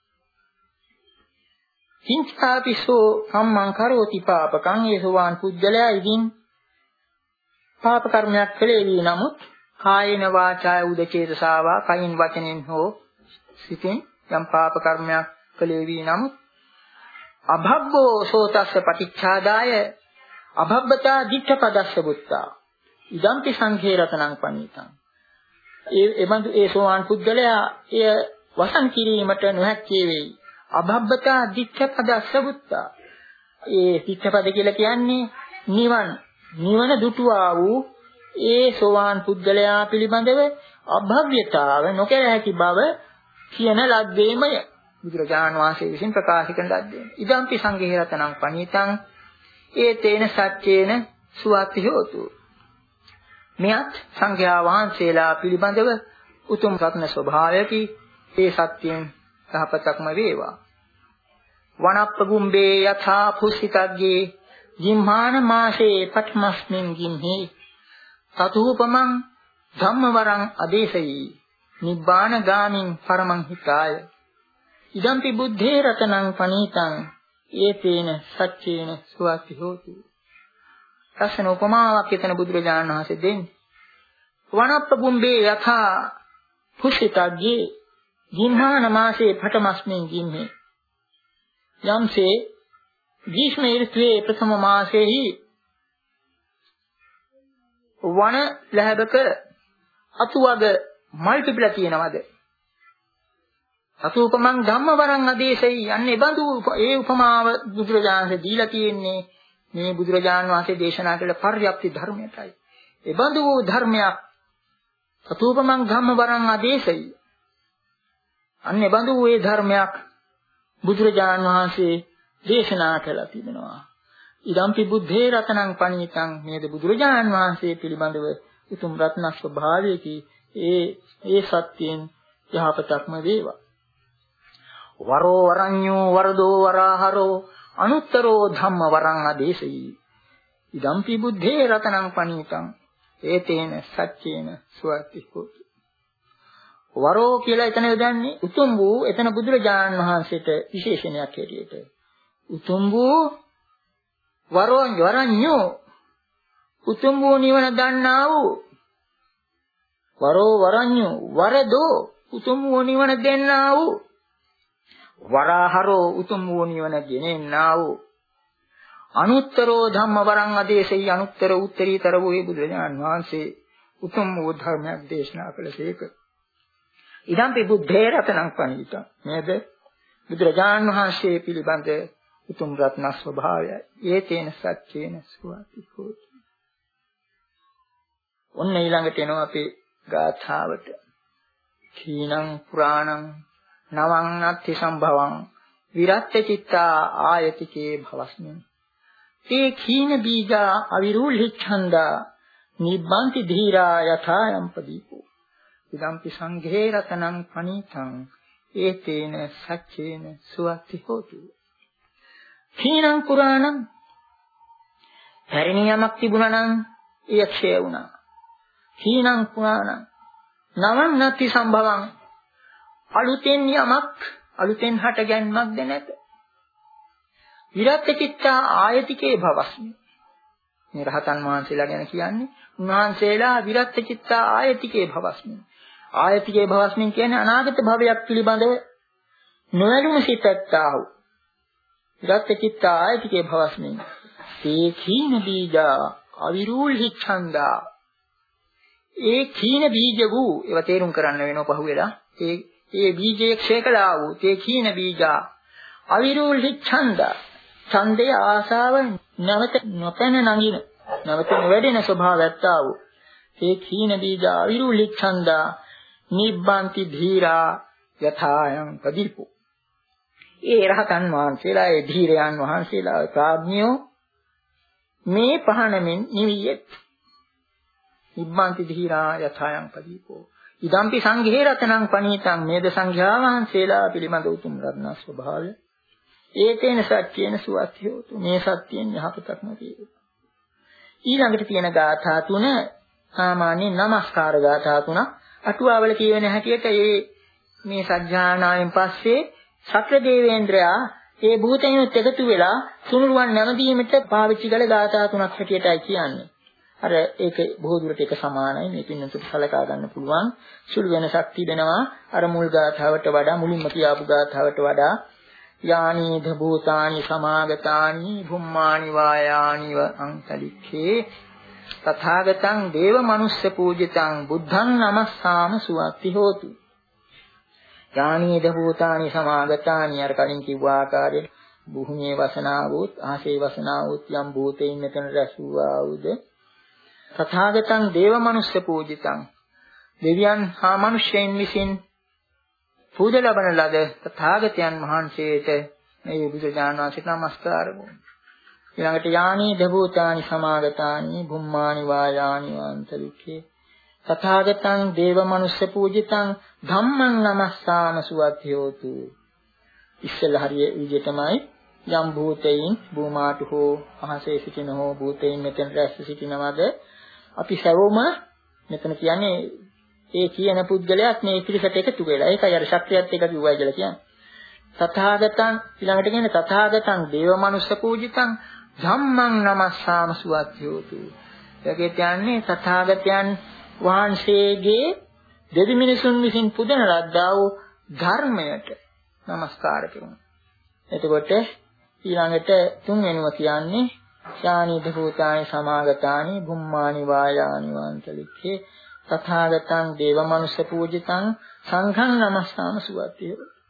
හිංසාපිසෝ කම්මං කරෝති පාපකං යසෝවාන් පුජ්‍යලයා ඉදින් පාප කර්මයක් කළේ වී නමුත් කායේන වාචාය උදචේතසාවා කයින් වචනෙන් හෝ සිතින් යම් පාප කර්මයක් කළේ වී නමුත් අභබ්බෝ සෝතස්ස පටිච්ඡාදාය අභබ්බතා දිච්ඡපදස්ස බුත්තා ඉදම්පි සංඝේ රතනං පනීතං ඒ එබඳු ඒ සෝවාන් පුද්ගලයා එය වසන් කිරීමට නොහැක්කේ වෙයි අභබ්බතා දිච්ඡපදස්ස බුත්තා ඒ දිච්ඡපද කියලා කියන්නේ නිවන නිවන දුටුවා වූ ඒ සෝවාන් පුද්ගලයා පිළිබඳව අභව්‍යතාව නොකර හැකි බව කියන ලද්දේමය බුදුරජාණන් වහන්සේ විසින් ප්‍රකාශ කරන ලද්දේ ඉදම්පි සංඝේ රතනං පනීතං ඒ තේන සත්‍යේන සුවති හෝතු මෙයත් සංඝයා වහන්සේලා පිළිබඳව උතුම් රත්න ස්වභාවයකි ඒ සත්‍යයෙන් සහපතක්ම වේවා වනප්ප ගුම්බේ යථා පුස්සිතග්ගේ ජිම්හාන මාසේ පඨමස්මින් ගිම්හි තතුූපමං ධම්මවරං අදේශයි නිබ්බාන ගාමින් පරමං හිතාය ඉදම්පි බුද්ධේ රතනං පනීතං ඒතේන සච්චේන සුවති හෝතු රසන උපමාවක් එතන බුදුරජාණන් වහන්සේ දෙන්නේ වනප්ප ගුම්බේ යථා පුස්සිතග්ගේ ජිම්හාන මාසේ පඨමස්මින් ගිම්හි යම්සේ ග්‍රීෂ්ම ඍතුවේ ප්‍රථම මාසෙහි වන ලැබක අතුවග මල් පිපිලා තියෙනවද අතුූපමං ධම්මවරං අදේශයි යන්නේ බඳු ඒ උපමාව බුදුරජාණන්සේ දීලා තියෙන්නේ මේ බුදුරජාණන් වහන්සේ දේශනා කළ පර්යාප්ති ධර්මයටයි ඒ බඳු ධර්මයක් අතුූපමං ධම්මවරං අදේශයි අන්නේ බඳු ඒ ධර්මයක් බුදුරජාණන් වහන්සේ දේශනා කළා තිබෙනවා ඉදම්පි බුද්ධේ රතනං පනීතං මේද බුදුරජාණන් වහන්සේ පිළිබඳව උතුම් රත්න ස්වභාවයකි ඒ ඒ සත්‍යයෙන් යහපතක්ම වේවා වරෝ වරඤ්ඤෝ වරදෝ වරහරෝ අනුත්තරෝ ධම්ම වරං ආදේශයි ඉදම්පි බුද්ධේ රතනං පනීතං ඒතේන සච්චේන සුවති හෝති වරෝ කියලා එතන යොදන්නේ උතුම් වූ එතන බුදුරජාණන් වහන්සේට විශේෂණයක් හැටියට උතුම් වූ වරෝ වරඤ්ඤෝ උතුම් වූ නිවන දන්නා වූ වරෝ වරඤ්ඤෝ වරදෝ උතුම් වූ නිවන දෙන්නා වූ වරහරෝ උතුම් වූ නිවන ගෙනෙන්නා වූ අනුත්තරෝ ධම්ම වරං ආදේශයි අනුත්තර උත්තරීතර වූ බුදුරජාණන් වහන්සේ උතුම් වූ ධර්මයක් දේශනා කළසේක ඉදම්පි බුද්ධේ රතනං පනීතං නේද බුදුරජාණන් වහන්සේ පිළිබඳ උතුම් රත්න ස්වභාවයයි ඒ තේන සත්‍යේන සුවති හෝති ඔන්න ඊළඟට එනවා අපේ ගාථාවට කීනං පුරාණං නවං නත්ති සම්භවං විරත්ත චිත්තා ආයතිකේ භවස්මින් තේ කීන බීජා අවිරූල්හි ඡන්දා නිබ්බන්ති ධීරා යථායම් පදීපෝ ඉදම්පි සංඝේ රතනං පනීතං ඒතේන සච්චේන සුවති හෝතු කීනං පුරාණං පරිණියමක් තිබුණා නම් එය ක්ෂය වුණා කීනං පුරාණං නවං නත්ති සම්භවං අලුතෙන් යමක් අලුතෙන් හට ගැනීමක්ද නැත විරත් චිත්තා ආයතිකේ භවස්මි මේ රහතන් වහන්සේලා ගැන කියන්නේ උන්වහන්සේලා විරත් චිත්තා ආයතිකේ භවස්මි ආයතිකේ භවස්මි කියන්නේ අනාගත භවයක් පිළිබඳව නොවැළුණු සිතත්තා වූ විරත් චිත්තා ආයතිකේ භවස්මි ඒ කීන බීජා අවිරූල්හි ඡන්දා ඒ කීන බීජ වූ ඒවා තේරුම් කරන්න වෙනවා පහුවෙලා ඒ ඒ බීජයේ ක්ෂය කළා වූ තේ කීන බීජා අවිරූල්හි ඡන්දා ඡන්දේ ආසාව නැවත නොපැන නගින නැවත නොවැඩෙන ස්වභාවයක් ආ වූ ඒ කීන බීජා අවිරූල්හි ඡන්දා නිබ්බන්ති ධීරා යථායන් පදීපෝ ඒ රහතන් වහන්සේලා ඒ ධීරයන් වහන්සේලා ප්‍රඥයෝ මේ පහනමින් නිවියෙත් නිබ්බන්ති ධීරා යථායන් පදීපෝ ඉදම්පි සංඝේ රතනං පනීතං මේද සංඝයා වහන්සේලා පිළිබඳ උතුම් රත්න ස්වභාවය ඒතේන සත්‍යේන සුවති හෝතු මේ සත්‍යයෙන් යහපතක්ම වේවා ඊළඟට තියෙන ගාථා තුන සාමාන්‍ය නමස්කාර ගාථා තුනක්. අටුවාවල කියවෙන හැටියට මේ මේ සත්‍යානායෙන් පස්සේ සක්‍ර දේවේන්ද්‍රයා ඒ භූතයන්ත් එකතු වෙලා සුනුරුවන් නැමදීමට පාවිච්චි කළ ගාථා තුනක් හැටියටයි කියන්නේ. අර ඒක බොහෝ දුරට එක සමානයි. මේ පින්නතුත් සලකා ගන්න පුළුවන්. සුළු වෙනසක් තිබෙනවා. අර මුල් ගාථාවට වඩා මුලින්ම කියාපු ගාථාවට වඩා යානි භූතානි සමාගතානි භුම්මානි වායානි අංතලික්ඛේ තථාගතං දේව මනුස්ස පූජිතං බුද්ධං නමස්සාම සුවත්ති හෝතු. යානි භූතානි සමාගතානි අර කලින් කිව්ව ආකාරයට භූමියේ වසනාවොත් ආසේ වසනාවොත් යම් භූතයින් මෙතන රැස් වූවා වූද තථාගතං දේව මනුස්ස පූජිතං දෙවියන් හා මිනිසෙයින් විසින් පූජා ලබන ලද තථාගතයන් වහන්සේට මේ බුදුරජාණන් වහන්සේට නමස්කාර කරනවා. ඊළඟට යානි දභූතානි සමාගතානි භුම්මානි වායානි වන්තලිකේ තථාගතං දේව මනුස්ස පූජිතං ධම්මං නමස්සාම සුවත්ති හෝතු. ඉස්සෙල්ලා හරිය විදිහටමයි යම් භූතයින් භූමාට හෝ අහසේ සිටින හෝ භූතයින් මෙතන රැස් සිටිනවද අපි සැවොම මෙතන කියන්නේ ඒ කියන පුද්ගලයාත් මේ පිළිසට එකතු වෙලා ඒකයි අර ශක්තියත් එක කිව්වයි කියලා කියන්නේ. තථාගතං ඊළඟට කියන්නේ තථාගතං දේව මනුස්ස පූජිතං ධම්මං නමස්සාම සුවත්ති හෝතු. ඒකේ කියන්නේ තථාගතයන් වහන්සේගේ දෙවි මිනිසුන් විසින් පුදන ලද්දා වූ ධර්මයට නමස්කාර කරනවා. එතකොට ඊළඟට තුන්වෙනිව කියන්නේ ශානි භූතානි සමාගතානි භුම්මානි වායානි වන්තලික්ඛේ තථාගතං දේව මනුස්ස පූජිතං සංඝං නමස්සාම සුවත්ති.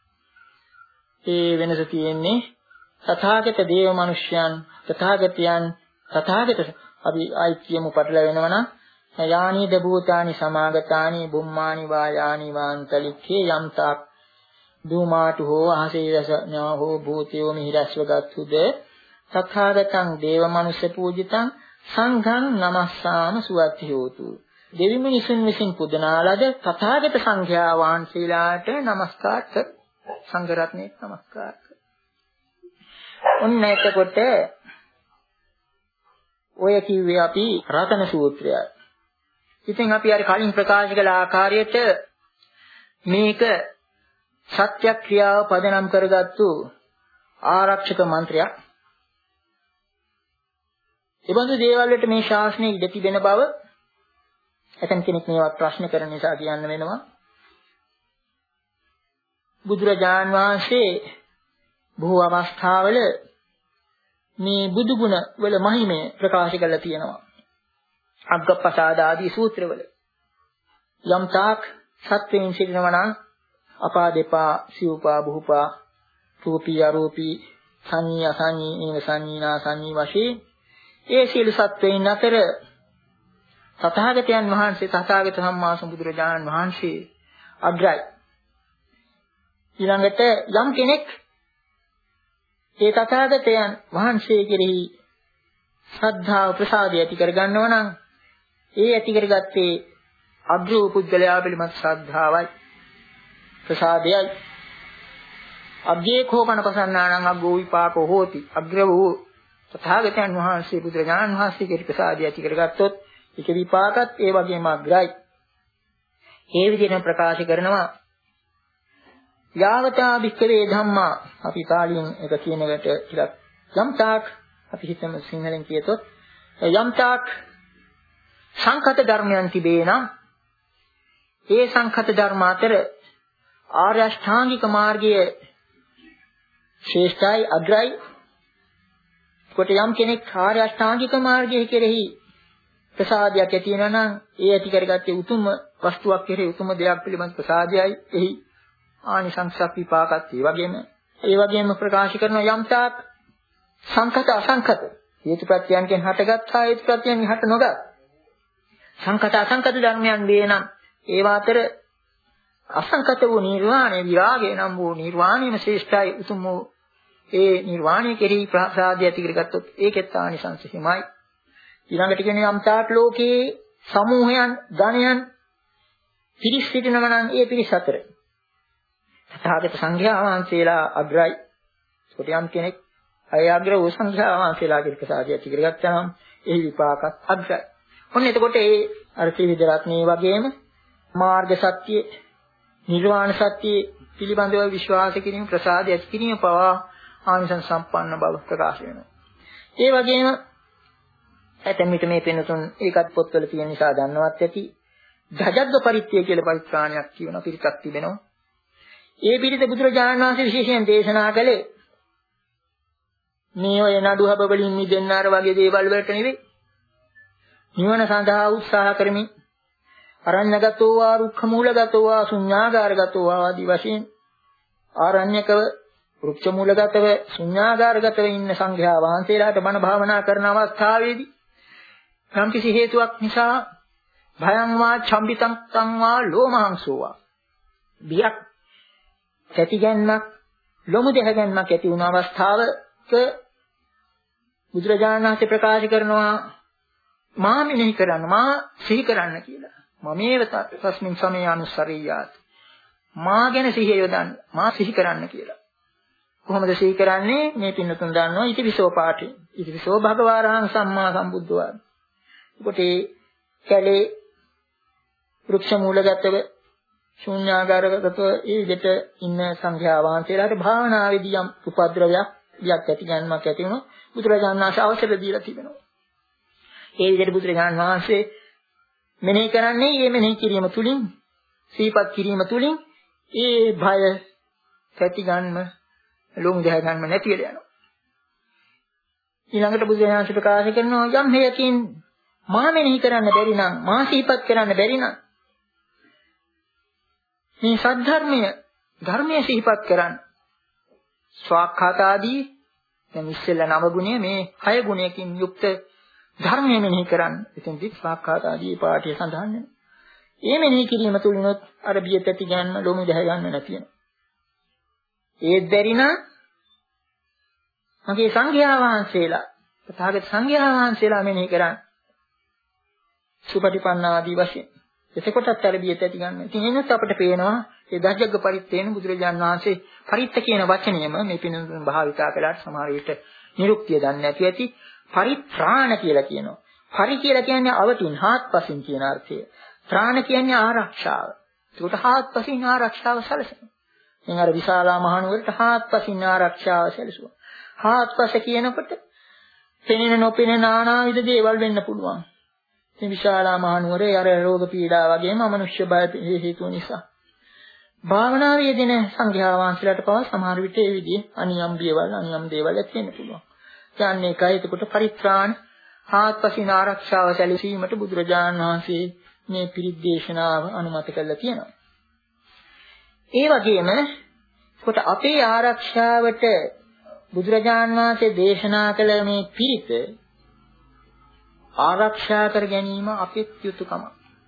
ඒ වෙනස තියෙන්නේ තථාගත දේව මනුෂ්‍යයන් තථාගතයන් තථාගත අපි ආයිත්‍යමු පටලවෙනවා නම් යානි භූතානි සමාගතානි භුම්මානි වායානි වන්තලික්ඛේ යම්තාක් දුමාට හෝ අහසේ රසඥා හෝ භූතයෝ මිහිරස්ව ගත්තුද තථාගතං දේව මනුස්ස පූජිතං සංඝං නමස්සාම සුවත්ති හෝතු. දෙවි මිනිසුන් විසින් පුදනා ලද තථාගත සංඝයා වහන්සේලාට නමස්කාර කර සංඝ රත්නයට නමස්කාර කර. ඔන්න එතකොට ඔය කිව්වේ අපි රතන සූත්‍රයයි. ඉතින් අපි අර කලින් ප්‍රකාශ කළ ආකාරයට මේක සත්‍යක්‍රියාව පදනම් කරගත්තු ආරක්ෂක මන්ත්‍රයක්. ඒබඳු දේවල් වලට මේ ශාසනයේ ඉඩ තිබෙන බව ඇතම් කෙනෙක් මේවත් ප්‍රශ්න කරන නිසා කියන්න වෙනවා. බුදුරජාන් වහන්සේ බොහෝ අවස්ථාවල මේ බුදු ගුණ වල මහිමය ප්‍රකාශ කරලා තියෙනවා. අග්ගප්පසාද ආදී සූත්‍රවල යම් තාක් සත්‍යයෙන් සිටිනවා නම් අපා දෙපා සිව්පා බුහපා රූපී අරූපී සංඤී අසංඤී නේව සංඤීනා සංඤී වශයෙන් ඒ සියලු සත්වයන් අතර තථාගතයන් වහන්සේ තථාගත සම්මා සම්බුදුරජාණන් වහන්සේ අග්‍රයි. ඊළඟට යම් කෙනෙක් ඒ තථාගතයන් වහන්සේ කෙරෙහි ශ්‍රද්ධාව ප්‍රසාදය ඇති කර ගන්නවා නම් ඒ ඇති කරගත්තේ අග්‍ර වූ පුද්ගලයා පිළිබඳ ශ්‍රද්ධාවයි ප්‍රසාදයයි. අග්ගේ කෝපන පසන්නානම් අග්ගෝ විපාකෝ හෝති. අග්‍ර වූ තථාගතයන් වහන්සේ බුදුරජාණන් වහන්සේ කෙරෙහි ප්‍රසාදය ඇති කරගත්තොත් ඒක විපාකත් ඒ වගේම අග්‍රයි. ඒ විදිහට ප්‍රකාශ කරනවා යාවතා භික්ඛවේ ධම්මා අපි පාලියෙන් එක කියන එකට ටිකක් යම් තාක් අපි හිතමු සිංහලෙන් කියතොත් යම් තාක් සංඛත ධර්මයන් තිබේ නම් ඒ සංඛත ධර්ම අතර ආර්ය අෂ්ටාංගික මාර්ගයේ ශ්‍රේෂ්ඨයි අග්‍රයි. කොට යම් කෙනෙක් ආර්ය අෂ්ටාංගික මාර්ගයේ කෙරෙහි ප්‍රසාදයක් ඇති වෙනවා නම් ඒ ඇති කරගත්තේ උතුම් වස්තුවක් කෙරෙහි උතුම් දෙයක් පිළිබඳ ප්‍රසාදයයි. එහි ආනිසංසක් විපාකත් ඒ වගේම ඒ වගේම ප්‍රකාශ කරන යම් තාක් සංකත අසංකත හේතුප්‍රත්‍යයන්ගෙන් හටගත් හා හේතුප්‍රත්‍යයන්ගෙන් හට නොගත් සංකත අසංකත ධර්මයන් වේ නම් ඒවා අතර අසංකත වූ නිර්වාණය විරාගය නම් වූ නිර්වාණයම ශ්‍රේෂ්ඨයි උතුම් වූ ඒ නිර්වාණය කෙරෙහි ප්‍රසාදය ඇති කරගත්තොත් ඒකෙත් ආනිසංස හිමයි. ඊළඟට කියන්නේ යම් තාක් ලෝකේ සමූහයන් ගණයන් පිරිස් සිටිනවා නම් ඒ පිරිස් අතර තථාගත සංඝයා වහන්සේලා අග්‍රයි. කොට යම් කෙනෙක් අය අග්‍ර වූ සංඝයා වහන්සේලාගේ ප්‍රසාදය ඇති කරගත්තා නම් ඒ විපාකත් අග්‍රයි. ඔන්න එතකොට ඒ අර ත්‍රිවිධ රත්නයේ වගේම මාර්ග සත්‍ය, නිර්වාණ සත්‍ය පිළිබඳව විශ්වාස කිරීම, ප්‍රසාදය ඇති කිරීම පවා ආනිසංස සම්පන්න බව ප්‍රකාශ වෙනවා. ඒ වගේම ඇතැම් විට මේ පින්නතුන් ඒකත් පොත්වල තියෙන නිසා දන්නවත් ඇති ධජග්ග පරිත්‍යාගය කියලා පරිත්‍රාණයක් කියන පිරිසක් තිබෙනවා. ඒ පිරිස බුදුරජාණන් වහන්සේ විශේෂයෙන් දේශනා කළේ මේ ඔය නඩුහබ වලින් මිදෙන්න අර වගේ දේවල් වලට නෙවෙයි. නිවන සඳහා උත්සාහ කරමින් අරඤ්‍යගතෝ වා රුක්ඛ මූලගතෝ වා ශුඤ්ඤාගාරගතෝ වා ආදී වශයෙන් ආරණ්‍යකව වෘක්ෂ මූලගතව ශුඤ්ඤාගාරගතව ඉන්න සංඝයා වහන්සේලාට බණ භාවනා කරන අවස්ථාවේදී යම් කිසි හේතුවක් නිසා භයං වා චම්බිතං තං වා ලෝමහංසෝ වා බියක් ඇතිගැන්මක් ලොමු දෙහගැන්මක් ඇති වුණ අවස්ථාවක බුදුරජාණන් වහන්සේ ප්‍රකාශ කරනවා මා මෙනෙහි කරන්න, මා සිහි කරන්න කියලා. මමේව තස්මින් සමේ අනුස්සරියාත්. මා ගැන සිහිය යොදන්න, මා සිහි කරන්න කියලා. කොහොමද සිහි කරන්නේ? මේ පින්නතුන් දන්නවා ඉතිවිසෝ පාඨය. ඉතිවිසෝ භගවාරහං සම්මා සම්බුද්ධවා. ඒකට ඒ කැලේ වෘක්ෂ මූලගතව ශූන්‍යාගාරගතව ඒ විදිහට ඉන්න සංඝයා වහන්සේලාට භාවනාවේදී යම් උපද්‍රවයක්, වියක් ඇති ගැනීමක් ඇති වුණොත් බුදුරජාණන් වහන්සේ අවසර දීලා තිබෙනවා. ඒ විදිහට බුදුරජාණන් වහන්සේ මෙනෙහි කරන්නේ මේ මෙනෙහි කිරීම තුලින්, සීපත් කිරීම තුලින් ඒ භය ඇති ගන්න, ලොමු දෙහ ගන්න නැති වෙලා යනවා. ඊළඟට බුදුරජාණන් වහන්සේ ප්‍රකාශ කරනවා යම් හේයකින් මා මෙනෙහි කරන්න බැරි නම්, මා සීපත් කරන්න බැරි නම් මේ සද්ධර්මය, ධර්මයේ සිහිපත් කරන්න. ස්වාක්ඛාත ආදී දැන් ඉස්සෙල්ලා නව ගුණය, මේ හය ගුණයකින් යුක්ත ධර්මයේ මෙනෙහි කරන්න. එතෙන්දී ස්වාක්ඛාත ආදී පාඨය සඳහන් වෙනවා. ඒ මෙනෙහි කිරීම තුලිනුත් අර බියත් ඇති ගන්න, ලොමු දෙහ ගන්න නැති වෙනවා. ඒත් බැරි නම් මගේ සංඝයා වහන්සේලා, තථාගත සංඝයා වහන්සේලා මෙනෙහි කරන්න. සුපටිපන්න ආදී වශයෙන් එතකොටත් අර බියත් ඇති ගන්න. ඉතින් එනත් අපිට පේනවා ඒ ධජ්ජග්ග පරිත්තේන බුදුරජාණන් වහන්සේ පරිත්ත කියන වචනයම මේ පිනුතුන් භාවිතා කළාට සමහර විට නිරුක්තිය දන්නේ නැති ඇති. පරිත්‍රාණ කියලා කියනවා. පරි කියලා කියන්නේ අවටින්, හාත්පසින් කියන අර්ථය. ත්‍රාණ කියන්නේ ආරක්ෂාව. ඒකට හාත්පසින් ආරක්ෂාව සැලසෙනවා. දැන් අර විශාලා මහනුවරට හාත්පසින් ආරක්ෂාව සැලසුවා. හාත්පස කියනකොට පෙනෙන නොපෙනෙන නානාවිද දේවල් වෙන්න පුළුවන්. මේ විශාලා මහනුවරේ අර රෝග පීඩා වගේම අමනුෂ්‍ය බය හේතු නිසා භාවනාවේ යෙදෙන සංඝයා වහන්සේලාට පවා සමහර විට ඒ විදිහේ අනියම් දේවල්, අනියම් දේවල් ඇති වෙන්න පුළුවන්. කියන්නේ ඒකයි. එතකොට පරිත්‍රාණ, හාත්පසින් ආරක්ෂාව සැලසීමට බුදුරජාණන් වහන්සේ මේ පිරිත් දේශනාව අනුමත කළා තියෙනවා. ඒ වගේම කොට අපේ ආරක්ෂාවට බුදුරජාණන් වහන්සේ දේශනා කළ මේ පිරිත ආරක්ෂා කර ගැනීම අපේ යුතුයකම.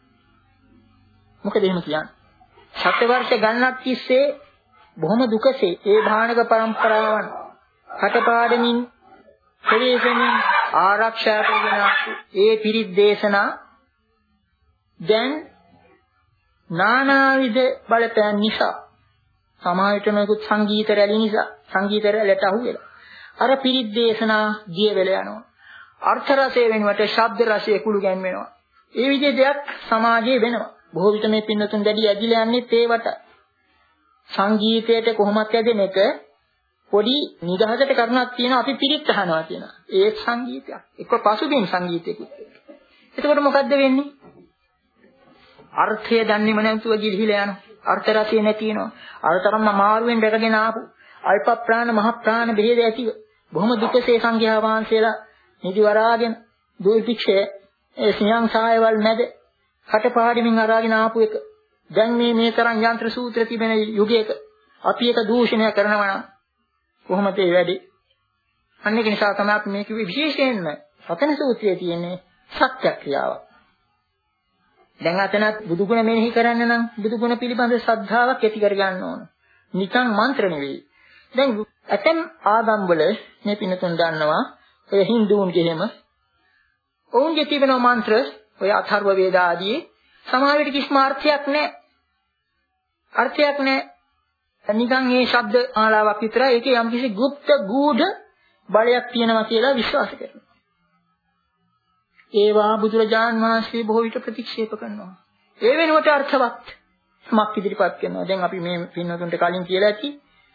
මොකද එහෙම කියන්නේ? සත්‍ය වර්ෂ ගණනක් තිස්සේ බොහොම දුකසේ ඒ භාණක પરම්පරාවන් කටපාඩමින් ප්‍රවේශමින් ආරක්ෂා කරගෙන ඒ පිරිත් දේශනා දැන් නානාවිද බලපෑම් නිසා, සමාජයට නොයෙකුත් සංගීත රැලි නිසා, සංගීත රැළට අහු වෙලා අර පිරිත් දේශනා දිය වෙලා යනවා. අර්ථ රසය වෙනුවට ශබ්ද රසය කුළු ගැන්වෙනවා. ඒ විදිහේ දෙයක් සමාජයේ වෙනවා. බොහෝ විට මේ පින්නතුන් දැඩි ඇදිලා යන්නේ ඒවට. සංගීතයට කොහොමත් ඇදෙන එක පොඩි නිදහසට කරුණක් තියෙනවා. අපි පිරිත් අහනවා කියනවා. ඒ සංගීතයක්. එක්ක පසුබිම් සංගීතයකුත්. එතකොට මොකද්ද වෙන්නේ? අර්ථය දන්නේම නැතුව ගිලිහිලා යනවා. අර්ථ රසය නැති වෙනවා. අරතරම්ම මාරුවෙන් රැකගෙන ආපු අල්ප ප්‍රාණ මහ ප්‍රාණ බෙහෙද ඇතිව බොහොම දුකසේ සංඝයා වහන්සේලා නිදි වරාගෙන දුල්පික්ෂයේ ඒ සියං සායවල් මැද කටපාඩමින් අරගෙන ආපු එක දැන් මේ මේ තරම් යන්ත්‍ර සූත්‍ර තිබෙන යුගයක අපි එක දූෂණය කරනවා නම් කොහොමද ඒ වැඩි? අන්න ඒක නිසා තමයි අපි මේ කිව්වේ විශේෂයෙන්ම සතන සූත්‍රයේ තියෙන්නේ සත්‍යක්‍රියාවක්. දැන් අතනත් බුදුගුණ මෙනෙහි කරන්න නම් බුදුගුණ පිළිබඳ ශ්‍රද්ධාවක් ඇති කර ගන්න ඕන. නිකන් මන්ත්‍ර නෙවෙයි. දැන් ඇතම් ආගම් වල මේ පිනතුන් දන්නවා ඔය හින්දුන්ගේ එහෙම ඔවුන්ගේ තිබෙන මන්ත්‍ර ඔය අථර්ව වේද ආදී සමහර විට කිසිම අර්ථයක් නැහැ. අර්ථයක් නැහැ. නිකන් මේ ශබ්ද මාලාවක් විතරයි. ඒකේ යම්කිසි গুপ্ত ගූඪ බලයක් තියෙනවා කියලා විශ්වාස කරනවා. ඒවා බුදුරජාන් වහන්සේ බොහෝ විට ප්‍රතික්ෂේප කරනවා. ඒ වෙනුවට අර්ථවත් සමක් ඉදිරිපත් කරනවා. දැන් අපි මේ පින්නතුන්ට කලින් කියලා ඇති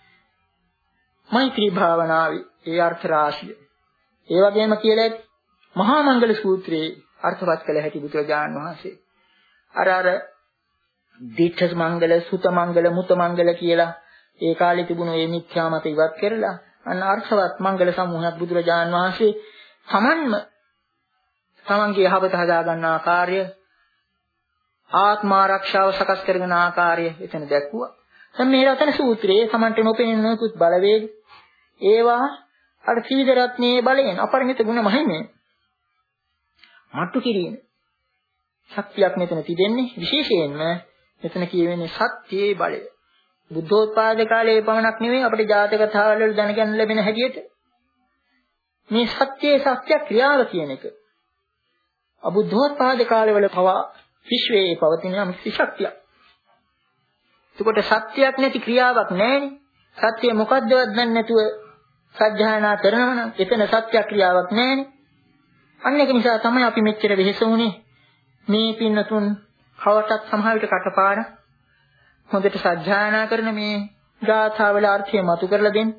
මෛත්‍රී භාවනාවේ ඒ අර්ථ රාශිය. ඒ වගේම කියලා ඇති මහා මංගල සූත්‍රයේ අර්ථවත් කළ හැකි බුදුරජාන් වහන්සේ. අර අර දිඨ මංගල, සුත මංගල, මුත මංගල කියලා ඒ කාලේ තිබුණු මේ මිත්‍යා මත ඉවත් කරලා අන්න අර්ථවත් මංගල සමූහයක් බුදුරජාන් වහන්සේ තමන්ම තමන්ගේ යහපත හදා ගන්න ආකාරය, ආත්ම ආරක්ෂාව සකස් කරගෙන ආකාරය එතන දැක්වුවා. දැන් මේ රතන සූත්‍රයේ තමන්ට නොපෙනෙන නොකුත් බලවේග ඒවා අර ත්‍රිවිධ රත්නයේ බලයෙන් අපරිමිත ගුණ මහිමේ මට්ටු කිරීම ශක්තියක් මෙතන තිබෙන්නේ. විශේෂයෙන්ම මෙතන කියවෙන්නේ සත්‍යයේ බලය. බුද්ධෝත්පාද කාලයේ පමණක් නෙවෙයි අපේ ජාතක කතාවල දැනගන්න ලැබෙන හැටියට මේ සත්‍යයේ සත්‍ය ක්‍රියාව කියන එක අබුද්ධෝත්පාද කාලවල පවා විශ්වයේ පවතින යම් ශක්තියක්. එතකොට සත්‍යයක් නැති ක්‍රියාවක් නැහැනේ. සත්‍ය මොකද්දවත් දන්නේ නැතුව සත්‍යයනා කරනවා නම් එතන සත්‍ය ක්‍රියාවක් නැහැනේ. අන්න ඒක නිසා තමයි අපි මෙච්චර වෙහෙස වුනේ. මේ පින්නතුන් කවටත් සමහර විට කටපාඩ හොඳට සත්‍යයනා කරන මේ ගාථාවල අර්ථය මතු කරලා දෙන්න.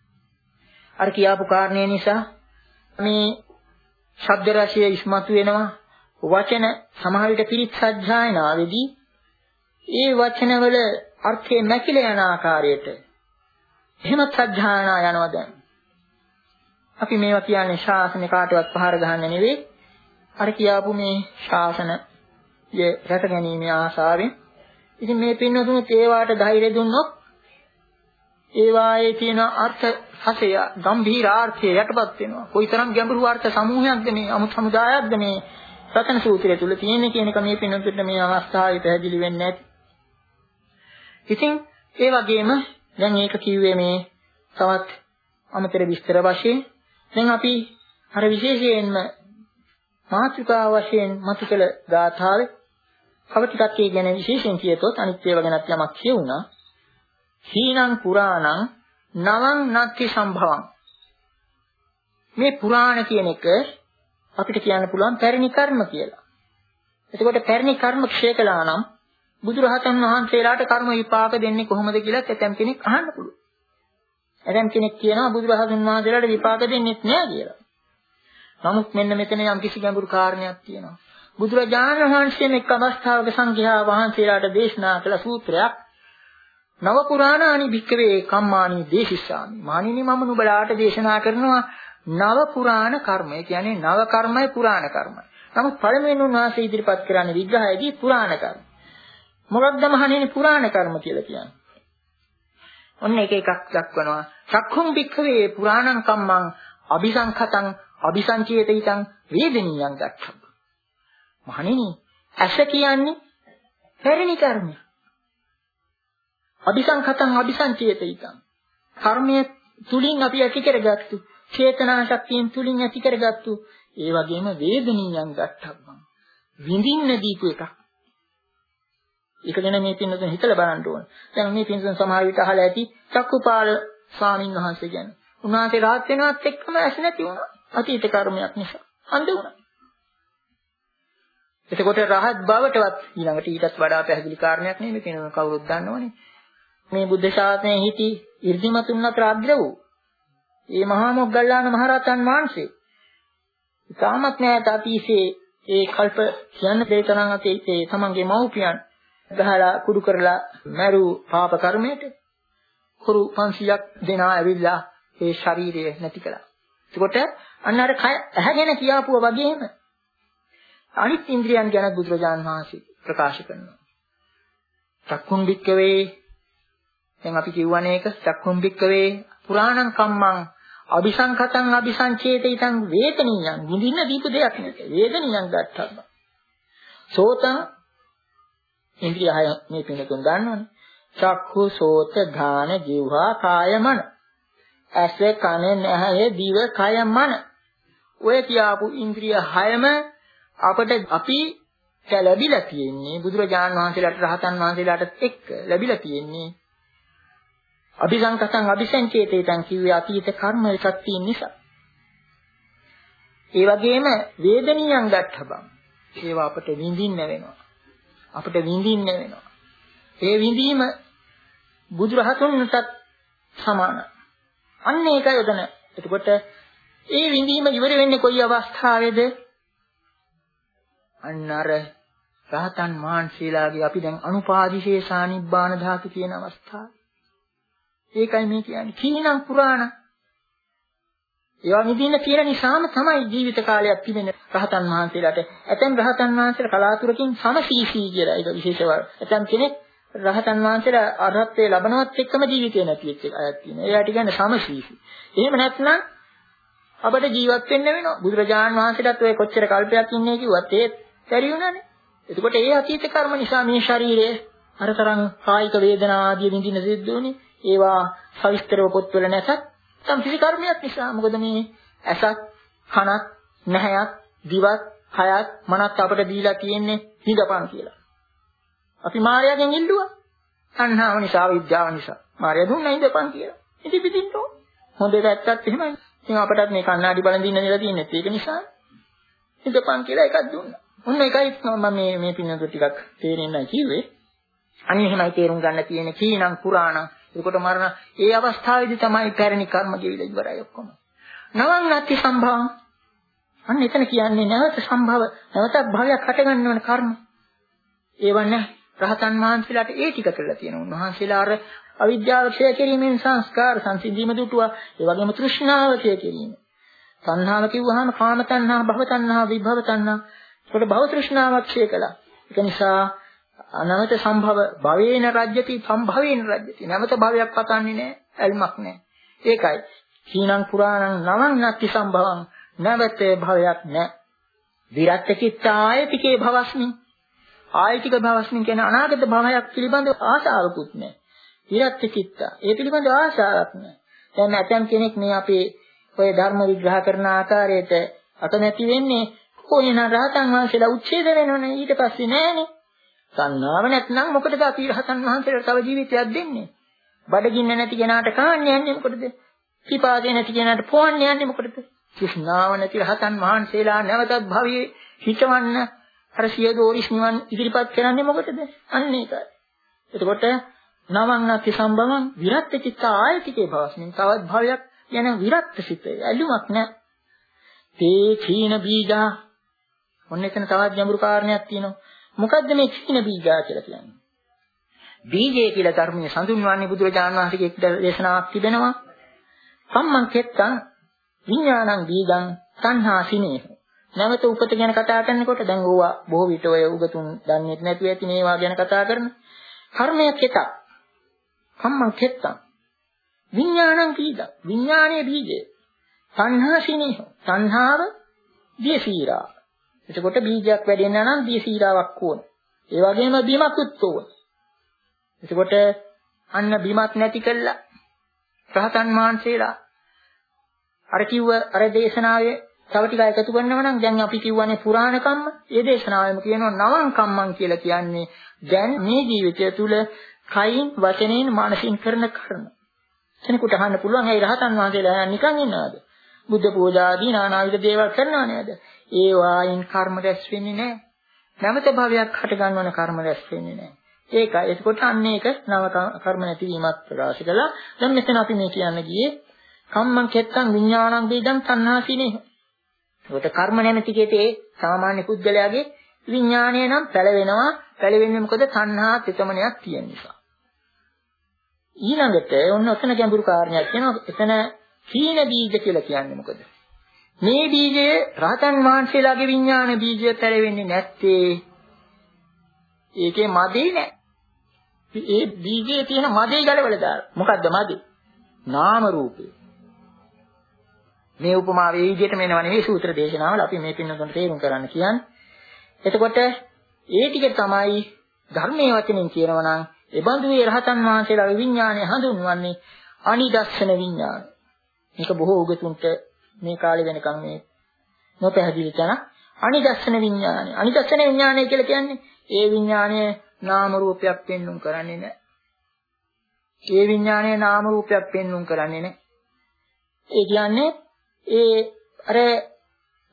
අර කියාපු කාරණේ නිසා මේ ශබ්ද රාශිය ඉස්මතු වෙනවා. වචන සමහර විට පිරිත් සත්‍යයනාවේදී ඒ වචනවල අර්ථය නැකිලා යන ආකාරයට එහෙම සත්‍යයනා යනවා දැන්. අපි මේවා කියන්නේ ශාසන කාටවත් පහර ගහන්න නෙවෙයි. අර කියාපු මේ ශාසනය රැක ගැනීමේ ආශාවෙන්. ඉතින් මේ පින්නතුන් ඒවාට ධෛර්ය දුන්නොත් ඒවායේ තියෙන අර්ථ හසය ගැඹීර ආර්ථය යටපත් වෙනවා. කොයිතරම් ගැඹුරු අර්ථ සමූහයක්ද මේ අමුත් සමුදායක්ද මේ රතන සූත්‍රය තුල තියෙන්නේ කියන එක මේ පින්නතුන්ට මේ අවස්ථාවේ පැහැදිලි වෙන්නේ නැති. ඉතින් ඒ වගේම දැන් මේක කිව්වේ මේ තවත් අමතර විස්තර වශයෙන් දැන් අපි අර විශේෂයෙන්ම මාතෘකාව වශයෙන් මතු කළ ගාථාවේ කව ටිකක් ඒ ගැන විශේෂයෙන් කියතොත් අනිත් ඒවා ගැනත් යමක් කියුණා. හීනං පුරාණං නවං නත්ති සම්භවං. මේ පුරාණ කියන එක අපිට කියන්න පුළුවන් පැරණි කර්ම කියලා. එතකොට පැරණි කර්ම ක්ෂය කළා නම් බුදුරහතන් වහන්සේලාට කර්ම විපාක දෙන්නේ කොහොමද කියලා ඇතම් කෙනෙක් අහන්න පුළුවන්. ඇතම් කෙනෙක් කියනවා බුදුරහතන් වහන්සේලාට විපාක දෙන්නේ නැහැ කියලා. නමුත් මෙන්න මෙතන යම් කිසි ගැඹුරු කාරණයක් තියෙනවා. බුදුරජාණන් වහන්සේ එක් අවස්ථාවක සංඝයා වහන්සේලාට දේශනා කළ සූත්‍රයක් නව පුරාණානි භික්ඛවේ කම්මානි දේශිස්සාමි. මානිනි මම නුඹලාට දේශනා කරනවා නව පුරාණ කර්ම. ඒ කියන්නේ නව කර්මයි පුරාණ කර්මයි. නමුත් පළමුවෙන් උන්වහන්සේ ඉදිරිපත් කරන්නේ විග්‍රහයේදී පුරාණ කර්ම. මොකක්ද මහණෙනි පුරාණ කර්ම කියලා කියන්නේ? ඔන්න එක එකක් දක්වනවා. චක්ඛුම් භික්ඛවේ පුරාණං කම්මං අபிසංඛතං අபிසංචේතිතං වේදනීයං ගච්ඡති. මහණෙනි ඇස කියන්නේ පැරණි කර්මයක්. අபிසංඛතං අபிසංචේතිතං කර්මයේ තුලින් අපි ඇති කරගත්තු චේතනා ශක්තියෙන් තුලින් ඇති කරගත්තු ඒ වගේම වේදනීයං ගච්ඡබ්බං විඳින්න දීපු එකක්. ඒක ගැන මේ පින්නතුන් හිතලා බලන්න ඕන. දැන් මේ පින්නතුන් සමහර විට අහලා ඇති චක්කුපාල ස්වාමීන් වහන්සේ ගැන. උන්වහන්සේ රහත් වෙනවත් එක්කම ඇස් නැති වුණා. අතීත කර්මයක් නිසා අන්ධ වුණා. එතකොට රහත් බවටවත් ඊළඟට ඊටත් වඩා පැහැදිලි කාරණයක් නෙමෙයි කියන කවුරුත් දන්නවනේ. මේ බුද්ධ ශාසනයේ හිටි 이르දිමතුන් අතර අග්‍ර වූ මේ මහා මොග්ගල්ලාන මහරහතන් වහන්සේ ඉතාමත් නැත අතීතයේ ඒ කල්ප කියන්න දෙතරම් අතීතයේ තමන්ගේ මව්පියන් ගහලා කුඩු කරලා මරු පාප කර්මයට කුරු පන්සියක් දෙනා ඇවිල්ලා ඒ ශරීරය නැති කළා. එතකොට අන්න අර කය ඇහැගෙන කියාපුවා වගේම අනිත් ඉන්ද්‍රියන් ගැන බුදුරජාන් වහන්සේ ප්‍රකාශ කරනවා. චක්කුම් භික්කවේ දැන් අපි කියවනේ එක චක්කුම් භික්කවේ පුරාණං කම්මං අபிසංඛතං අபிසංචේතිතං වේදනීයං විඳින්න දීපු දෙයක් නෙක වේදනීයං ගත්තා. සෝතං ඉන්ද්‍රිය හය මේ පිනතුන් දන්නවනේ. චක්ඛු සෝත ධාන જીවහා කාය මන. ඇස කන නහය දිව කය මන. ඔය කියාපු ඉන්ද්‍රිය හයම අපට අපි ලැබිලා තියෙන්නේ බුදුරජාන් වහන්සේලාට රහතන් වහන්සේලාට එක්ක ලැබිලා තියෙන්නේ අபிසංකතං අபிසංචේතේතං කිව්වේ අතීත කර්ම ශක්තිය නිසා. ඒ වගේම වේදනියන් ගත්තබම් ඒවා අපට විඳින්න වෙනවා. අපට විඳින්න වෙනවා. ඒ විඳීම බුදුරහතුන්ටත් සමානයි. අන්න ඒකයි උදන. එතකොට ඒ විඳීම ඉවර වෙන්නේ කොයි අවස්ථාවේද? අන්න අර රහතන් වහන්සේලාගේ අපි දැන් අනුපාදිශේෂා නිබ්බාන ධාතු කියන අවස්ථාව. ඒකයි මේ කියන්නේ. කීනම් පුරාණ. ඒවා විඳින්න තියෙන නිසාම තමයි ජීවිත කාලයක් තිබෙන රහතන් වහන්සේලාට. ඇතැම් රහතන් වහන්සේලා කලාතුරකින් සමසීසී කියලා ඒක විශේෂව. ඇතැම් කෙනෙක් රහතන් වහන්සේලා අරහත්ත්වයේ ලබනවත් එක්කම ජීවිතේ නැති වෙච්ච අයත් තියෙනවා. ඒකට කියන්නේ සමසීසී. එහෙම නැත්නම් අපට ජීවත් වෙන්න වෙනවා. බුදුරජාණන් වහන්සේටත් ඔය කොච්චර කල්පයක් ඉන්නේ කිව්වත් ඒත් බැරි වුණානේ. එතකොට ඒ අතීත කර්ම නිසා මේ ශරීරයේ අරතරන් කායික වේදනා ආදී විඳින සිද්ධ වුණේ. ඒවා සවිස්තරව පොත්වල නැසත් තම කිසි කර්මයක් නිසා. මොකද මේ ඇසක්, කනක්, නැහැයක්, දිවක්, කයක්, මනත් අපට දීලා තියෙන්නේ හිඳපන් කියලා. අපි මායාවෙන් ඉල්ලුවා. අන්හාව නිසා, විද්‍යාව නිසා. මායාව දුන්නා හිඳපන් කියලා. ඉතින් පිටින් තෝ. හොඳ දැක්කත් එහෙමයි. ඉතින් අපටත් මේ කණ්ණාඩි බලන් දින්න නේද තියෙන්නේ. ඒක නිසා හිඳපන් කියලා එකක් දුන්නා. ඔන්න එකයි මම මේ මේ පින්නතු ටිකක් තේරෙන්නයි කිව්වේ. අනිත් එහෙමයි තේරුම් ගන්න තියෙන්නේ කීනම් පුරාණ. ඒකට මරණ ඒ අවස්ථාවේදී තමයි පැරණි කර්ම ගෙවිලා ඉවරයි ඔක්කොම. නවං නැති සම්භවං. අන්න එතන කියන්නේ නැවත සම්භව, නැවතත් භවයක් හට ගන්නවන කර්ම. ඒව නැහැ. රහතන් වහන්සේලාට ඒ ටික කරලා තියෙනවා. උන්වහන්සේලා අර අවිද්‍යාව ක්ෂය කිරීමෙන් සංස්කාර සංසිඳීම දුටුවා. ඒ වගේම තෘෂ්ණාව ක්ෂය කිරීම. තණ්හාව කිව්වහම කාම තණ්හා, භව තණ්හා, විභව තණ්හා. ඒකට භව තෘෂ්ණාවක් ක්ෂය කළා. ඒක නිසා අනවත සම්භව භවේන රජ්‍යති සම්භවේන රජ්‍යති. නැවත භවයක් පතන්නේ නැහැ. ඇල්මක් නැහැ. ඒකයි. කීනං පුරාණං නවං නත්ති සම්භවං. නැවත භවයක් නැහැ. විරත් චිත්තායතිකේ භවස්මි. ආයතික භවස්මි කියන අනාගත භවයක් පිළිබඳ ආශාවකුත් නැහැ. විරත් චිත්ත. ඒ පිළිබඳ ආශාවක් නැහැ. දැන් ඇතම් කෙනෙක් මේ අපේ ඔය ධර්ම විග්‍රහ කරන ආකාරයට අකමැති වෙන්නේ කොහේන රහතන් වහන්සේලා උච්ඡේද වෙනවනේ ඊට පස්සේ නෑනේ. සංනාව නැත්නම් මොකටද අපි රහතන් වහන්සේලාට තව ජීවිතයක් දෙන්නේ? බඩගින්න නැති කෙනාට කාන්නේ යන්නේ මොකටද? පිපාසය නැති කෙනාට පොවන්නේ යන්නේ මොකටද? කිස්නාව නැති රහතන් වහන්සේලා නැවතත් භවයේ හිතවන්න අර සියදෝරිස් නිවන් ඉදිරිපත් කරන්නේ මොකටද? අන්න ඒකයි. එතකොට නවං නැති සම්භවං විරත් චිත්ත ආයතිකේ භවස්මින් තවත් භවයක් යන විරත් සිතේ ඇලුමක් නැහැ. තේ චීන බීජා. ඔන්න එතන තවත් ගැඹුරු කාරණයක් තියෙනවා. මොකද්ද මේ චීන බීජා කියලා කියන්නේ? බීජය කියලා ධර්මයේ සඳුන්වන්නේ බුදුරජාණන් වහන්සේගේ එක් දේශනාවක් තිබෙනවා. සම්මන් කෙත්තං විඥානං බීජං සංහා සිනේහ. නැවත උපත ගැන කතා කරනකොට දැන් ඕවා බොහෝ විට ඔය උගතුන් දන්නේ නැතුව ඇති මේවා ගැන කතා කරන කර්මය කෙතක්. සම්මන් කෙත්තං විඥානං බීජං. විඥානයේ බීජය. සංහා සිනේහ. සංහාව දියසීරා. එතකොට බීජයක් වැඩෙන්න නම් දියසීරාවක් ඕන. ඒ වගේම බිමකුත් ඕන. එතකොට අන්න බිමක් නැති කළා රහතන් වහන්සේලා අර කිව්ව අර දේශනාවේ තව ටික එකතු කරනවා නම් දැන් අපි කියවනේ පුරාණ කම්ම. ඒ දේශනාවෙම කියනවා නවං කම්මං කියලා කියන්නේ දැන් මේ ජීවිතය තුළ කයින් වචනෙන් මානසින් කරන කර්ම. කෙනෙකුට අහන්න පුළුවන් ඒ රහතන් වහන්සේලා නිකන් ඉන්නවද? බුද්ධ පූජා ආදී නානාවිද දේවල් කරනව නේද? ඒ වායින් කර්ම රැස් වෙන්නේ නැහැ. නැවත භවයක් හට ගන්නවන කර්ම රැස් වෙන්නේ නැහැ. ඒකයි. ඒකකොට අන්න ඒක නව කර්ම නැතිවීමක් ප්‍රකාශ කළා. දැන් මෙතන අපි මේ කියන්න ගියේ කම්මං කෙත්තං විඥානං බීජං තණ්හාසිනේ. ඒකට කර්ම නැමැති කේතේ සාමාන්‍ය පුද්ගලයාගේ විඥාණය නම් පැලවෙනවා. පැලවෙන්නේ මොකද? තණ්හා තිතමනයක් තියෙන නිසා. ඊළඟට ඔන්න ඔතන ගැඹුරු කාරණයක් කියනවා. එතන සීන බීජ කියලා කියන්නේ මොකද? මේ බීජය රහතන් වහන්සේලාගේ විඥාන බීජය පැලවෙන්නේ නැත්තේ ඒකේ මදේ නැහැ. ඒ බීජයේ තියෙන මදේ ගලවලා දාලා. මොකද්ද මදේ? නාම රූපේ. මේ උපමාවේ විදිහට මෙන්නව නෙවෙයි සූත්‍ර දේශනාවල අපි මේ පින්නතුන්ට තේරුම් කරන්න කියන්නේ. එතකොට ඒ ටික තමයි ධර්මයේ වචනෙන් කියනවා නම් ඒ බඳුවේ රහතන් වහන්සේලාගේ විඥානය හඳුන්වන්නේ අනිදස්සන විඥාන. මේක බොහෝ උගතුන්ට මේ කාලේ වෙනකන් මේ නොපැහැදිලි තැන අනිදස්සන විඥානය. අනිදස්සන විඥානය කියලා කියන්නේ ඒ විඥානය නාම රූපයක් පෙන්වුම් කරන්නේ නැහැ. ඒ විඥානය නාම රූපයක් පෙන්වුම් කරන්නේ නැහැ. ඒ කියන්නේ ඒ අර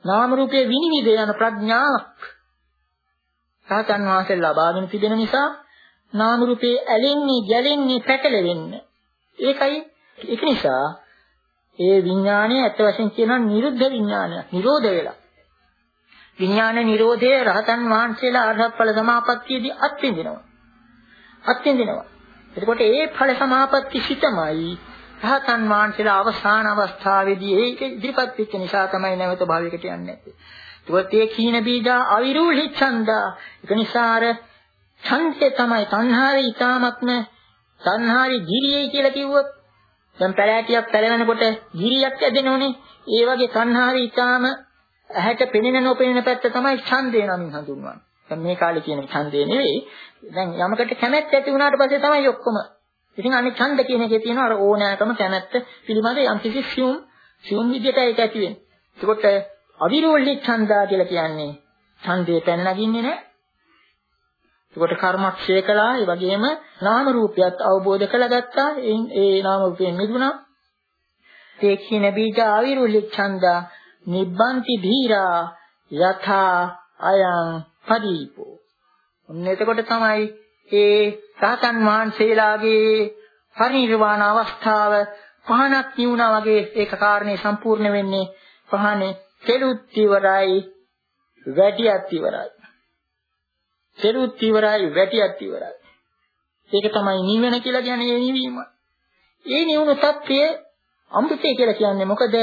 නාම රූපයේ විනිවිද යන ප්‍රඥාවක් රහතන් වහන්සේ ලබාගෙන තිබෙන නිසා නාම රූපේ ඇලෙන්නේ, ගැලෙන්නේ, පැටලෙන්නේ. ඒකයි ඒක නිසා ඒ විඥානය ඇත්ත වශයෙන් කියනවා නිරුද්ධ විඥානය. නිරෝධ වෙලා. විඥාන නිරෝධය රහතන් වහන්සේලා අරහත් ඵල සමාපත්තියේදී අත්විඳිනවා. අත්විඳිනවා. එතකොට ඒ ඵල සමාපatti සිතමයි රහතන් වහන්සේලා අවසාන අවස්ථාවේදී ඒක ඉදිරිපත් වෙච්ච නිසා තමයි නැවත භාවයකට යන්නේ නැත්තේ. ඒකත් ඒ කීන බීජා අවිරූහි ඡන්දා. ඒක නිසා අර ඡන්දේ තමයි තණ්හාවේ ඊ타මත්ම තණ්හාවේ ගිරියයි කියලා කිව්වොත් දැන් පැලෑටියක් පැලවෙනකොට ගිරියක් ඇදෙනෝනේ. ඒ වගේ තණ්හාවේ ඊ타ම ඇහැට පෙනෙන නොපෙනෙන පැත්ත තමයි ඡන්දේ නමින් හඳුන්වන්නේ. දැන් මේ කාලේ කියන ඡන්දේ නෙවෙයි. දැන් යමකට කැමැත්ත ඇති වුණාට පස්සේ තමයි ඔක්කොම. ඉතින් අනේ ඡන්ද කියන එකේ තියෙන අර ඕනෑකම කැමැත්ත පිළිබඳ යම් කිසි සියුම් සියුම් විදියට ඒක ඇති වෙන්නේ. ඒකට අවිරෝල්ලි ඡන්දා කියලා කියන්නේ ඡන්දේ පැන නගින්නේ නැහැ. ඒකට කර්මක්ෂය කළා. ඒ වගේම නාම රූපයත් අවබෝධ කරගත්තා. ඒ නාම රූපයෙන් මිදුණා. ඒ කියන බීජ අවිරෝල්ලි ඡන්දා නිබ්බන්ති ධීරා යථා අයං පදීපෝ. ඔන්න එතකොට තමයි ඒ රහතන් වහන්සේලාගේ පරිනිර්වාණ අවස්ථාව පහනක් නිවුණා වගේ ඒක කාරණේ සම්පූර්ණ වෙන්නේ. පහනේ කෙලුත් ඉවරයි, වැටියත් ඉවරයි. කෙලුත් ඉවරයි, වැටියත් ඉවරයි. ඒක තමයි නිවන කියලා කියන්නේ ඒ නිවීම. ඒ නිවුණු තත්ත්වය අමෘතය කියලා කියන්නේ මොකද?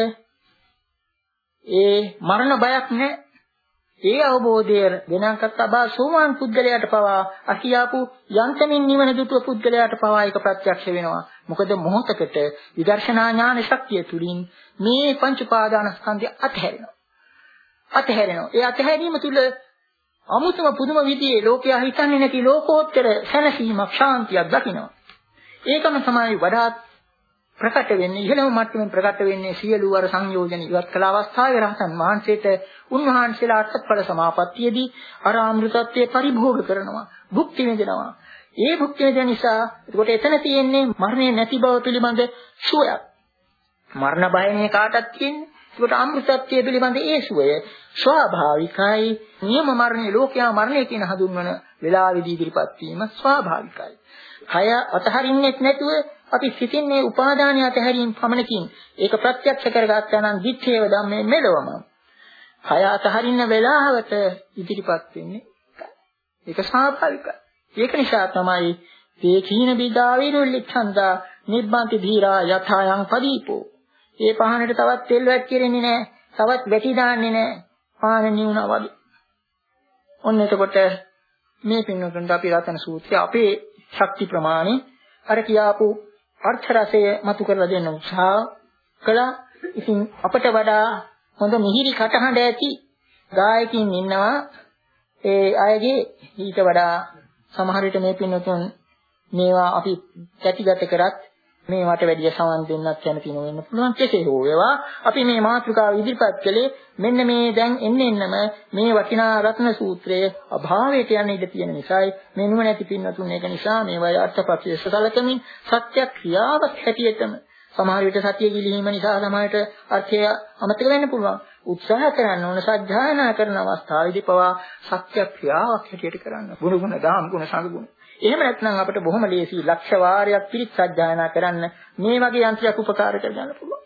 ඒ මරණ බයක් නැහැ. ඒ අවබෝධය වෙනකත් අබා සෝවාන් පුද්ගලයාට පවා අකියාපු යන්තමින් නිවන දුටුව පුද්ගලයාට පවා ඒක ප්‍රත්‍යක්ෂ වෙනවා. මොකද මොහොතකට විදර්ශනා ඥාන ශක්තිය තුලින් මේ පංච උපාදානස්කන්ධය අතහැරෙනවා. අතහැරෙනවා. ඒ අතහැරීම තුල අමුතුම පුදුම විදිහේ ලෝකයා හිතන්නේ නැති ලෝකෝත්තර සැනසීමක්, ශාන්තියක් දකිනවා. ඒකම තමයි වඩාත් ප්‍රකට වෙන්නේ, ඉහළම මට්ටමින් ප්‍රකට වෙන්නේ සියලු වර සංයෝජන ඉවත් කළ අවස්ථාවේ රහතන් වහන්සේට උන්වහන්සේලා අටඵල සමාපත්තියේදී අර අමෘතත්වයේ පරිභෝග කරනවා, භුක්ති විඳිනවා. ඒ භුක්ති විඳින නිසා ඒකට එතන තියෙන්නේ මරණය නැති බව පිළිබඳ සුවයක්. මරණ බය මේ කාටත් තියෙන්නේ. ඒකට අමෘතත්වයේ පිළිබඳ ඒ සුවය ස්වාභාවිකයි. නියම මරණය, ලෝකයා මරණය කියන හඳුන්වන වේලාවේදී ඉදිරිපත් වීම ස්වාභාවිකයි. කය අතහරින්නෙත් නැතුව අපි සිතින් මේ උපාදානිය අතහැරීම පමණකින් ඒක ප්‍රත්‍යක්ෂ කරගත්තා නම් දිත්තේව ධම්මේ මෙලොවම කය අතහරින්න වෙලාවට ඉදිරිපත් වෙන්නේ ඒක ස්වාභාවිකයි. ඒක නිසා තමයි මේ කීන බිදාවිරුල්ලි ඡන්දා නිබ්බන්ති ධීරා යථායන් පදීපෝ. ඒ පහනට තවත් තෙල් වැට් කෙරෙන්නේ නැහැ, තවත් වැටි දාන්නේ නැහැ. පාන නිවුණා වගේ. ඔන්න එතකොට මේ පින්නතුන්ට අපි රතන සූත්‍රය අපේ ශක්ති ප්‍රමාණය අර කියාපු අර්ථ රසය මතු කරලා දෙන්න උත්සාහ කළා. ඉතින් අපට වඩා හොඳ මිහිරි කටහඬ ඇති ගායකින් ඉන්නවා. ඒ අයගේ ඊට වඩා සමහර විට මේ පින්නතුන් මේවා අපි පැතිගත කරත් මේවට වැඩි සමන් දෙන්නත් කැමති නොවෙන්න පුළුවන්. කෙසේ හෝ වේවා අපි මේ මාතෘකාව ඉදිරිපත් කළේ මෙන්න මේ දැන් එන්න එන්නම මේ වටිනා රත්න සූත්‍රයේ අභාවයට යන ඉඩ තියෙන නිසායි මේ නුවණ ඇති පින්නතුන් ඒක නිසා මේවයි අර්ථපක්ෂයේ සලකමින් සත්‍ය ක්‍රියාවක් හැටියටම සමහර විට සතිය ගිලීම නිසා සමහරට අර්ථය අමතක වෙන්න පුළුවන්. උත්සාහ කරන්න ඕන සත්‍යයනා කරන අවස්ථාවේදී පවා සත්‍ය ක්‍රියාවක් හැටියට කරන්න. ගුණ ගුණ දාම් ගුණ සංගුණ. එහෙම නැත්නම් අපිට බොහොම ලේසි ලක්ෂ වාරයක් පිළිත් සත්‍යයනා කරන්න මේ වගේ යන්ත්‍රයක් උපකාර කරගන්න පුළුවන්.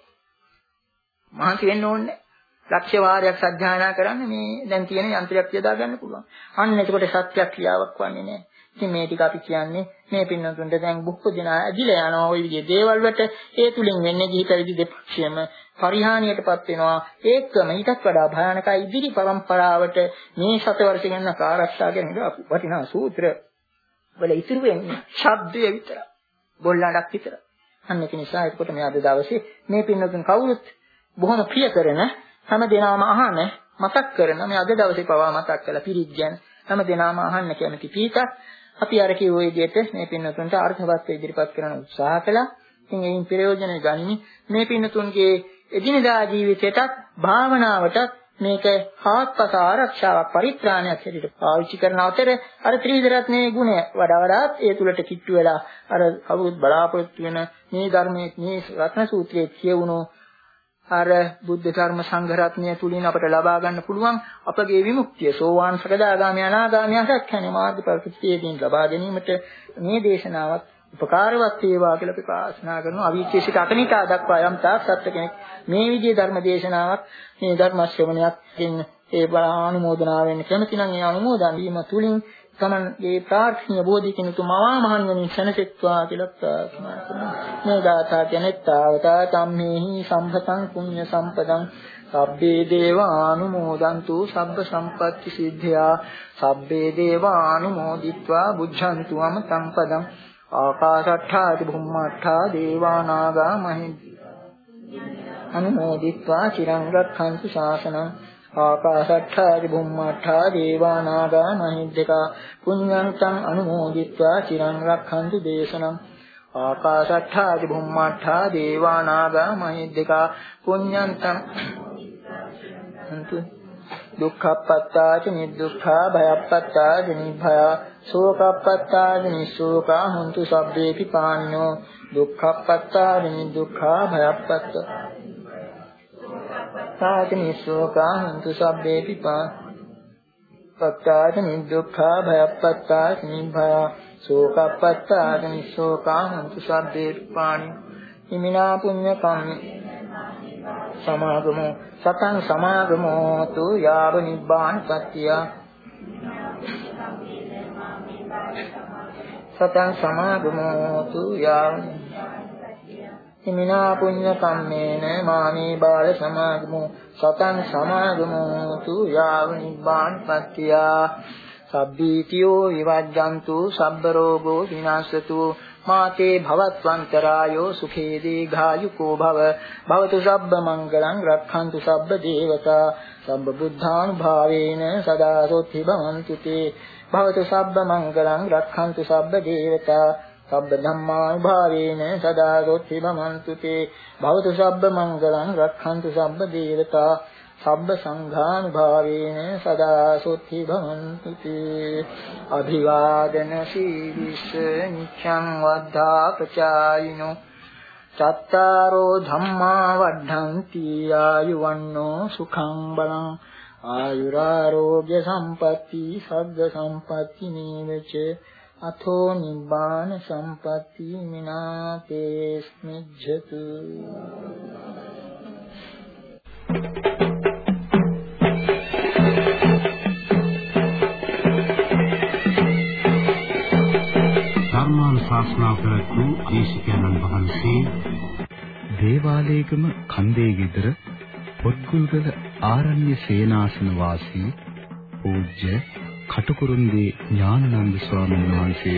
මහන්සි වෙන්න ඕනේ. ලක්ෂ වාරයක් සත්‍යයනා කරන්න මේ දැන් තියෙන යන්ත්‍රයක් යොදා ගන්න පුළුවන්. අන්න එතකොට සත්‍ය ක්‍රියාවක් වන්නේ නැහැ. ඉතින් මේ ටික අපි කියන්නේ මේ පින්නතුන්ට දැන් බොහෝ දෙනා ඇදිලා යනවා ওই විදිහේ දේවල් වලට. ඒ තුලින් වෙන්නේ ගිහි පැවිදි දෙපක්ෂයම පරිහානියටපත් වෙනවා. ඒකම ඊටත් වඩා භයානකයි ඉදිරි පරම්පරාවට මේ සතවර්ෂ ගන්න ආරක්ෂා කරන වටිනා සූත්‍ර වල ඉතුරු වෙන්නේ ශබ්දය විතරයි. බොල්ලාඩක් විතරයි. අන්න ඒක නිසා ඒකට මේ අද දවසේ මේ පින්නතුන් කවුරුත් බොහොම ප්‍රිය කරන හැම දිනම අහන මතක් කරන මේ අද දවසේ පවා මතක් කළා පිරිත් ගැන හැම දිනම අහන්න කැමති පීතක් අපි අර කිව්ව විදිහට මේ පින්නතුන්ට අර්ථවත් ඉදිරිපත් කරන උත්සාහ කළා. ඉතින් ඒයින් ප්‍රයෝජන ගනිමින් මේ පින්නතුන්ගේ එදිනදා ජීවිතයටත් භාවනාවටත් මේක හාත්පස ආරක්ෂාවක් පරිත්‍රාණයක් හැටියට පාවිච්චි කරන අතර අර ත්‍රිවිධ රත්නයේ ගුණය වඩා වඩාත් ඒ තුලට කිට්ටු වෙලා අර කවුරුත් බලාපොරොත්තු වෙන මේ ධර්මයේ මේ රත්න සූත්‍රයේ කියවුණු අර බුද්ධ ධර්ම සංඝ රත්නය තුලින් අපට ලබා ගන්න පුළුවන් අපගේ විමුක්තිය. සෝවාන් සකදාගාමී අනාගාමී අසක්ඛ්‍යාන මාර්ගඵල ප්‍රතිපදයෙන් ලබා ගැනීමට මේ දේශනාවත් උපකාරවත් වේවා කියලා අපි ප්‍රාර්ථනා කරනවා. අවීචයේ සිට අකනිකා දක්වා යම් තාක් සත්‍ය කෙනෙක් මේ විදිහේ ධර්ම දේශනාවක් මේ ධර්ම ශ්‍රවණයක් දෙන්න ඒ බානුමෝදනාවෙන් කැමති නම් ඒ අනුමෝදන් වීම තුලින් තමන්ගේ ප්‍රාර්ථනීය බෝධිකින් තුමා මහන් වෙනින් සැනසෙත්වා කියලා ප්‍රාර්ථනා කරනවා. මේ ගාථා කියනෙත්තාවතා තම්මේහි සම්පතං පුඤ්ඤ සම්පතං සබ්බේ දේවානුමෝදන්තු සබ්බ සම්පත්‍ති සිද්ධා සබ්බේ දේවානුමෝදිත්වා බුද්ධන්තු අමතං පදං ආකාශට්ඨා බුම්මට්ඨා දේවානාගා මහින්ද්‍යා අනුමෝදිත්වා චිරං රක්ඛන්තු ශාසනං ආකාශට්ඨා බුම්මට්ඨා දේවානාගා මහින්දිකා පුඤ්ඤන්තං අනුමෝදිත්වා චිරං රක්ඛන්තු දේශනං ආකාශට්ඨා බුම්මට්ඨා දේවානාගා මහින්දිකා පුඤ්ඤන්තං අන්තු දුක්ඛප්පත්තාච නිදුක්ඛා භයප්පත්තාච නිභයා සෝකප්පත්තාච නිසෝකා හොන්තු සබ්බේපි පානිනෝ දුක්ඛප්පත්තාච නිදුක්ඛා භයප්පත්තා තාචනි සෝකා හන්තු සබ්බේපි පත්තාචනි දුක්ඛා භයප්පත්තාචනි භය සෝකප්පත්තාචනි සෝකා හන්තු සබ්බේපි පාණි හිමිනා පුඤ්ඤ කම්මි සමාගමෝ සතං සමාගමෝ තු යාව නිබ්බාන පත්‍තිය සතං සමාගමෝ තු යාව හිමිනා පුඤ්ඤ කම්මේන මාමේ බාල සමාගමෝ සතං සමාගමෝ තු යාව නිබ්බාන පත්‍තිය සබ්බීතියෝ විවජ්ජන්තු සබ්බ රෝගෝ විනාශතු මාතේ භවත්වන්තරායෝ සුඛේ දීඝායුකෝ භව භවතු සබ්බ මංගලං රක්ඛන්තු සබ්බ දේවතා සබ්බ බුද්ධානුභාවේන සදා සොත්ති භවන්තු තේ භවතු සබ්බ මංගලං රක්ඛන්තු සබ්බ දේවතා සබ්බ ධම්මානුභාවේන සදා සොත්ති භවන්තු තේ භවතු සබ්බ මංගලං රක්ඛන්තු සබ්බ දේවතා සබ්බ සංඝානුභාවේන සදා සොත්ති භවන්තු තේ අභිවාදන සීලිස නිච්ඡං වද්ධා පචායිනෝ චත්තාරෝ ධම්මා වද්ධන්ති ආයුවන්නෝ සුඛං බලං ආයුරාෝග්‍ය සම්පatti සග්ග සම්පatti නීවච අතෝ නිබ්බාන සම්පatti මිනාතේ ස්මිජ්ජතු ධර්මානුශාසනා කරපු දේශිකානන් වහන්සේ දේවාලේගම කන්දේ ගෙදර පොත්ගුල්ගල ආරණ්‍ය සේනාසන වාසී පූජ්‍ය කටුකුරුන්දී ඥානানন্দ ස්වාමීන් වහන්සේ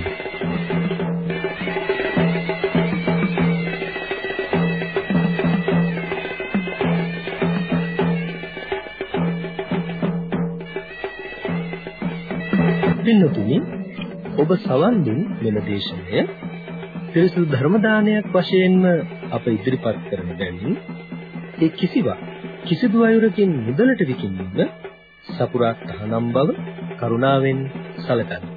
පින්නතුනි ඔබ සවන් දුන් මෙම දේශනය පිරිසුදු ධර්ම දානයක් වශයෙන්ම අප ඉදිරිපත් කරන බැවින් ඒ කිසිවක් කිසිදු අයුරකින් මුදලට විකිණීම සපුරා තහනම් බව කරුණාවෙන් සැලකන්න.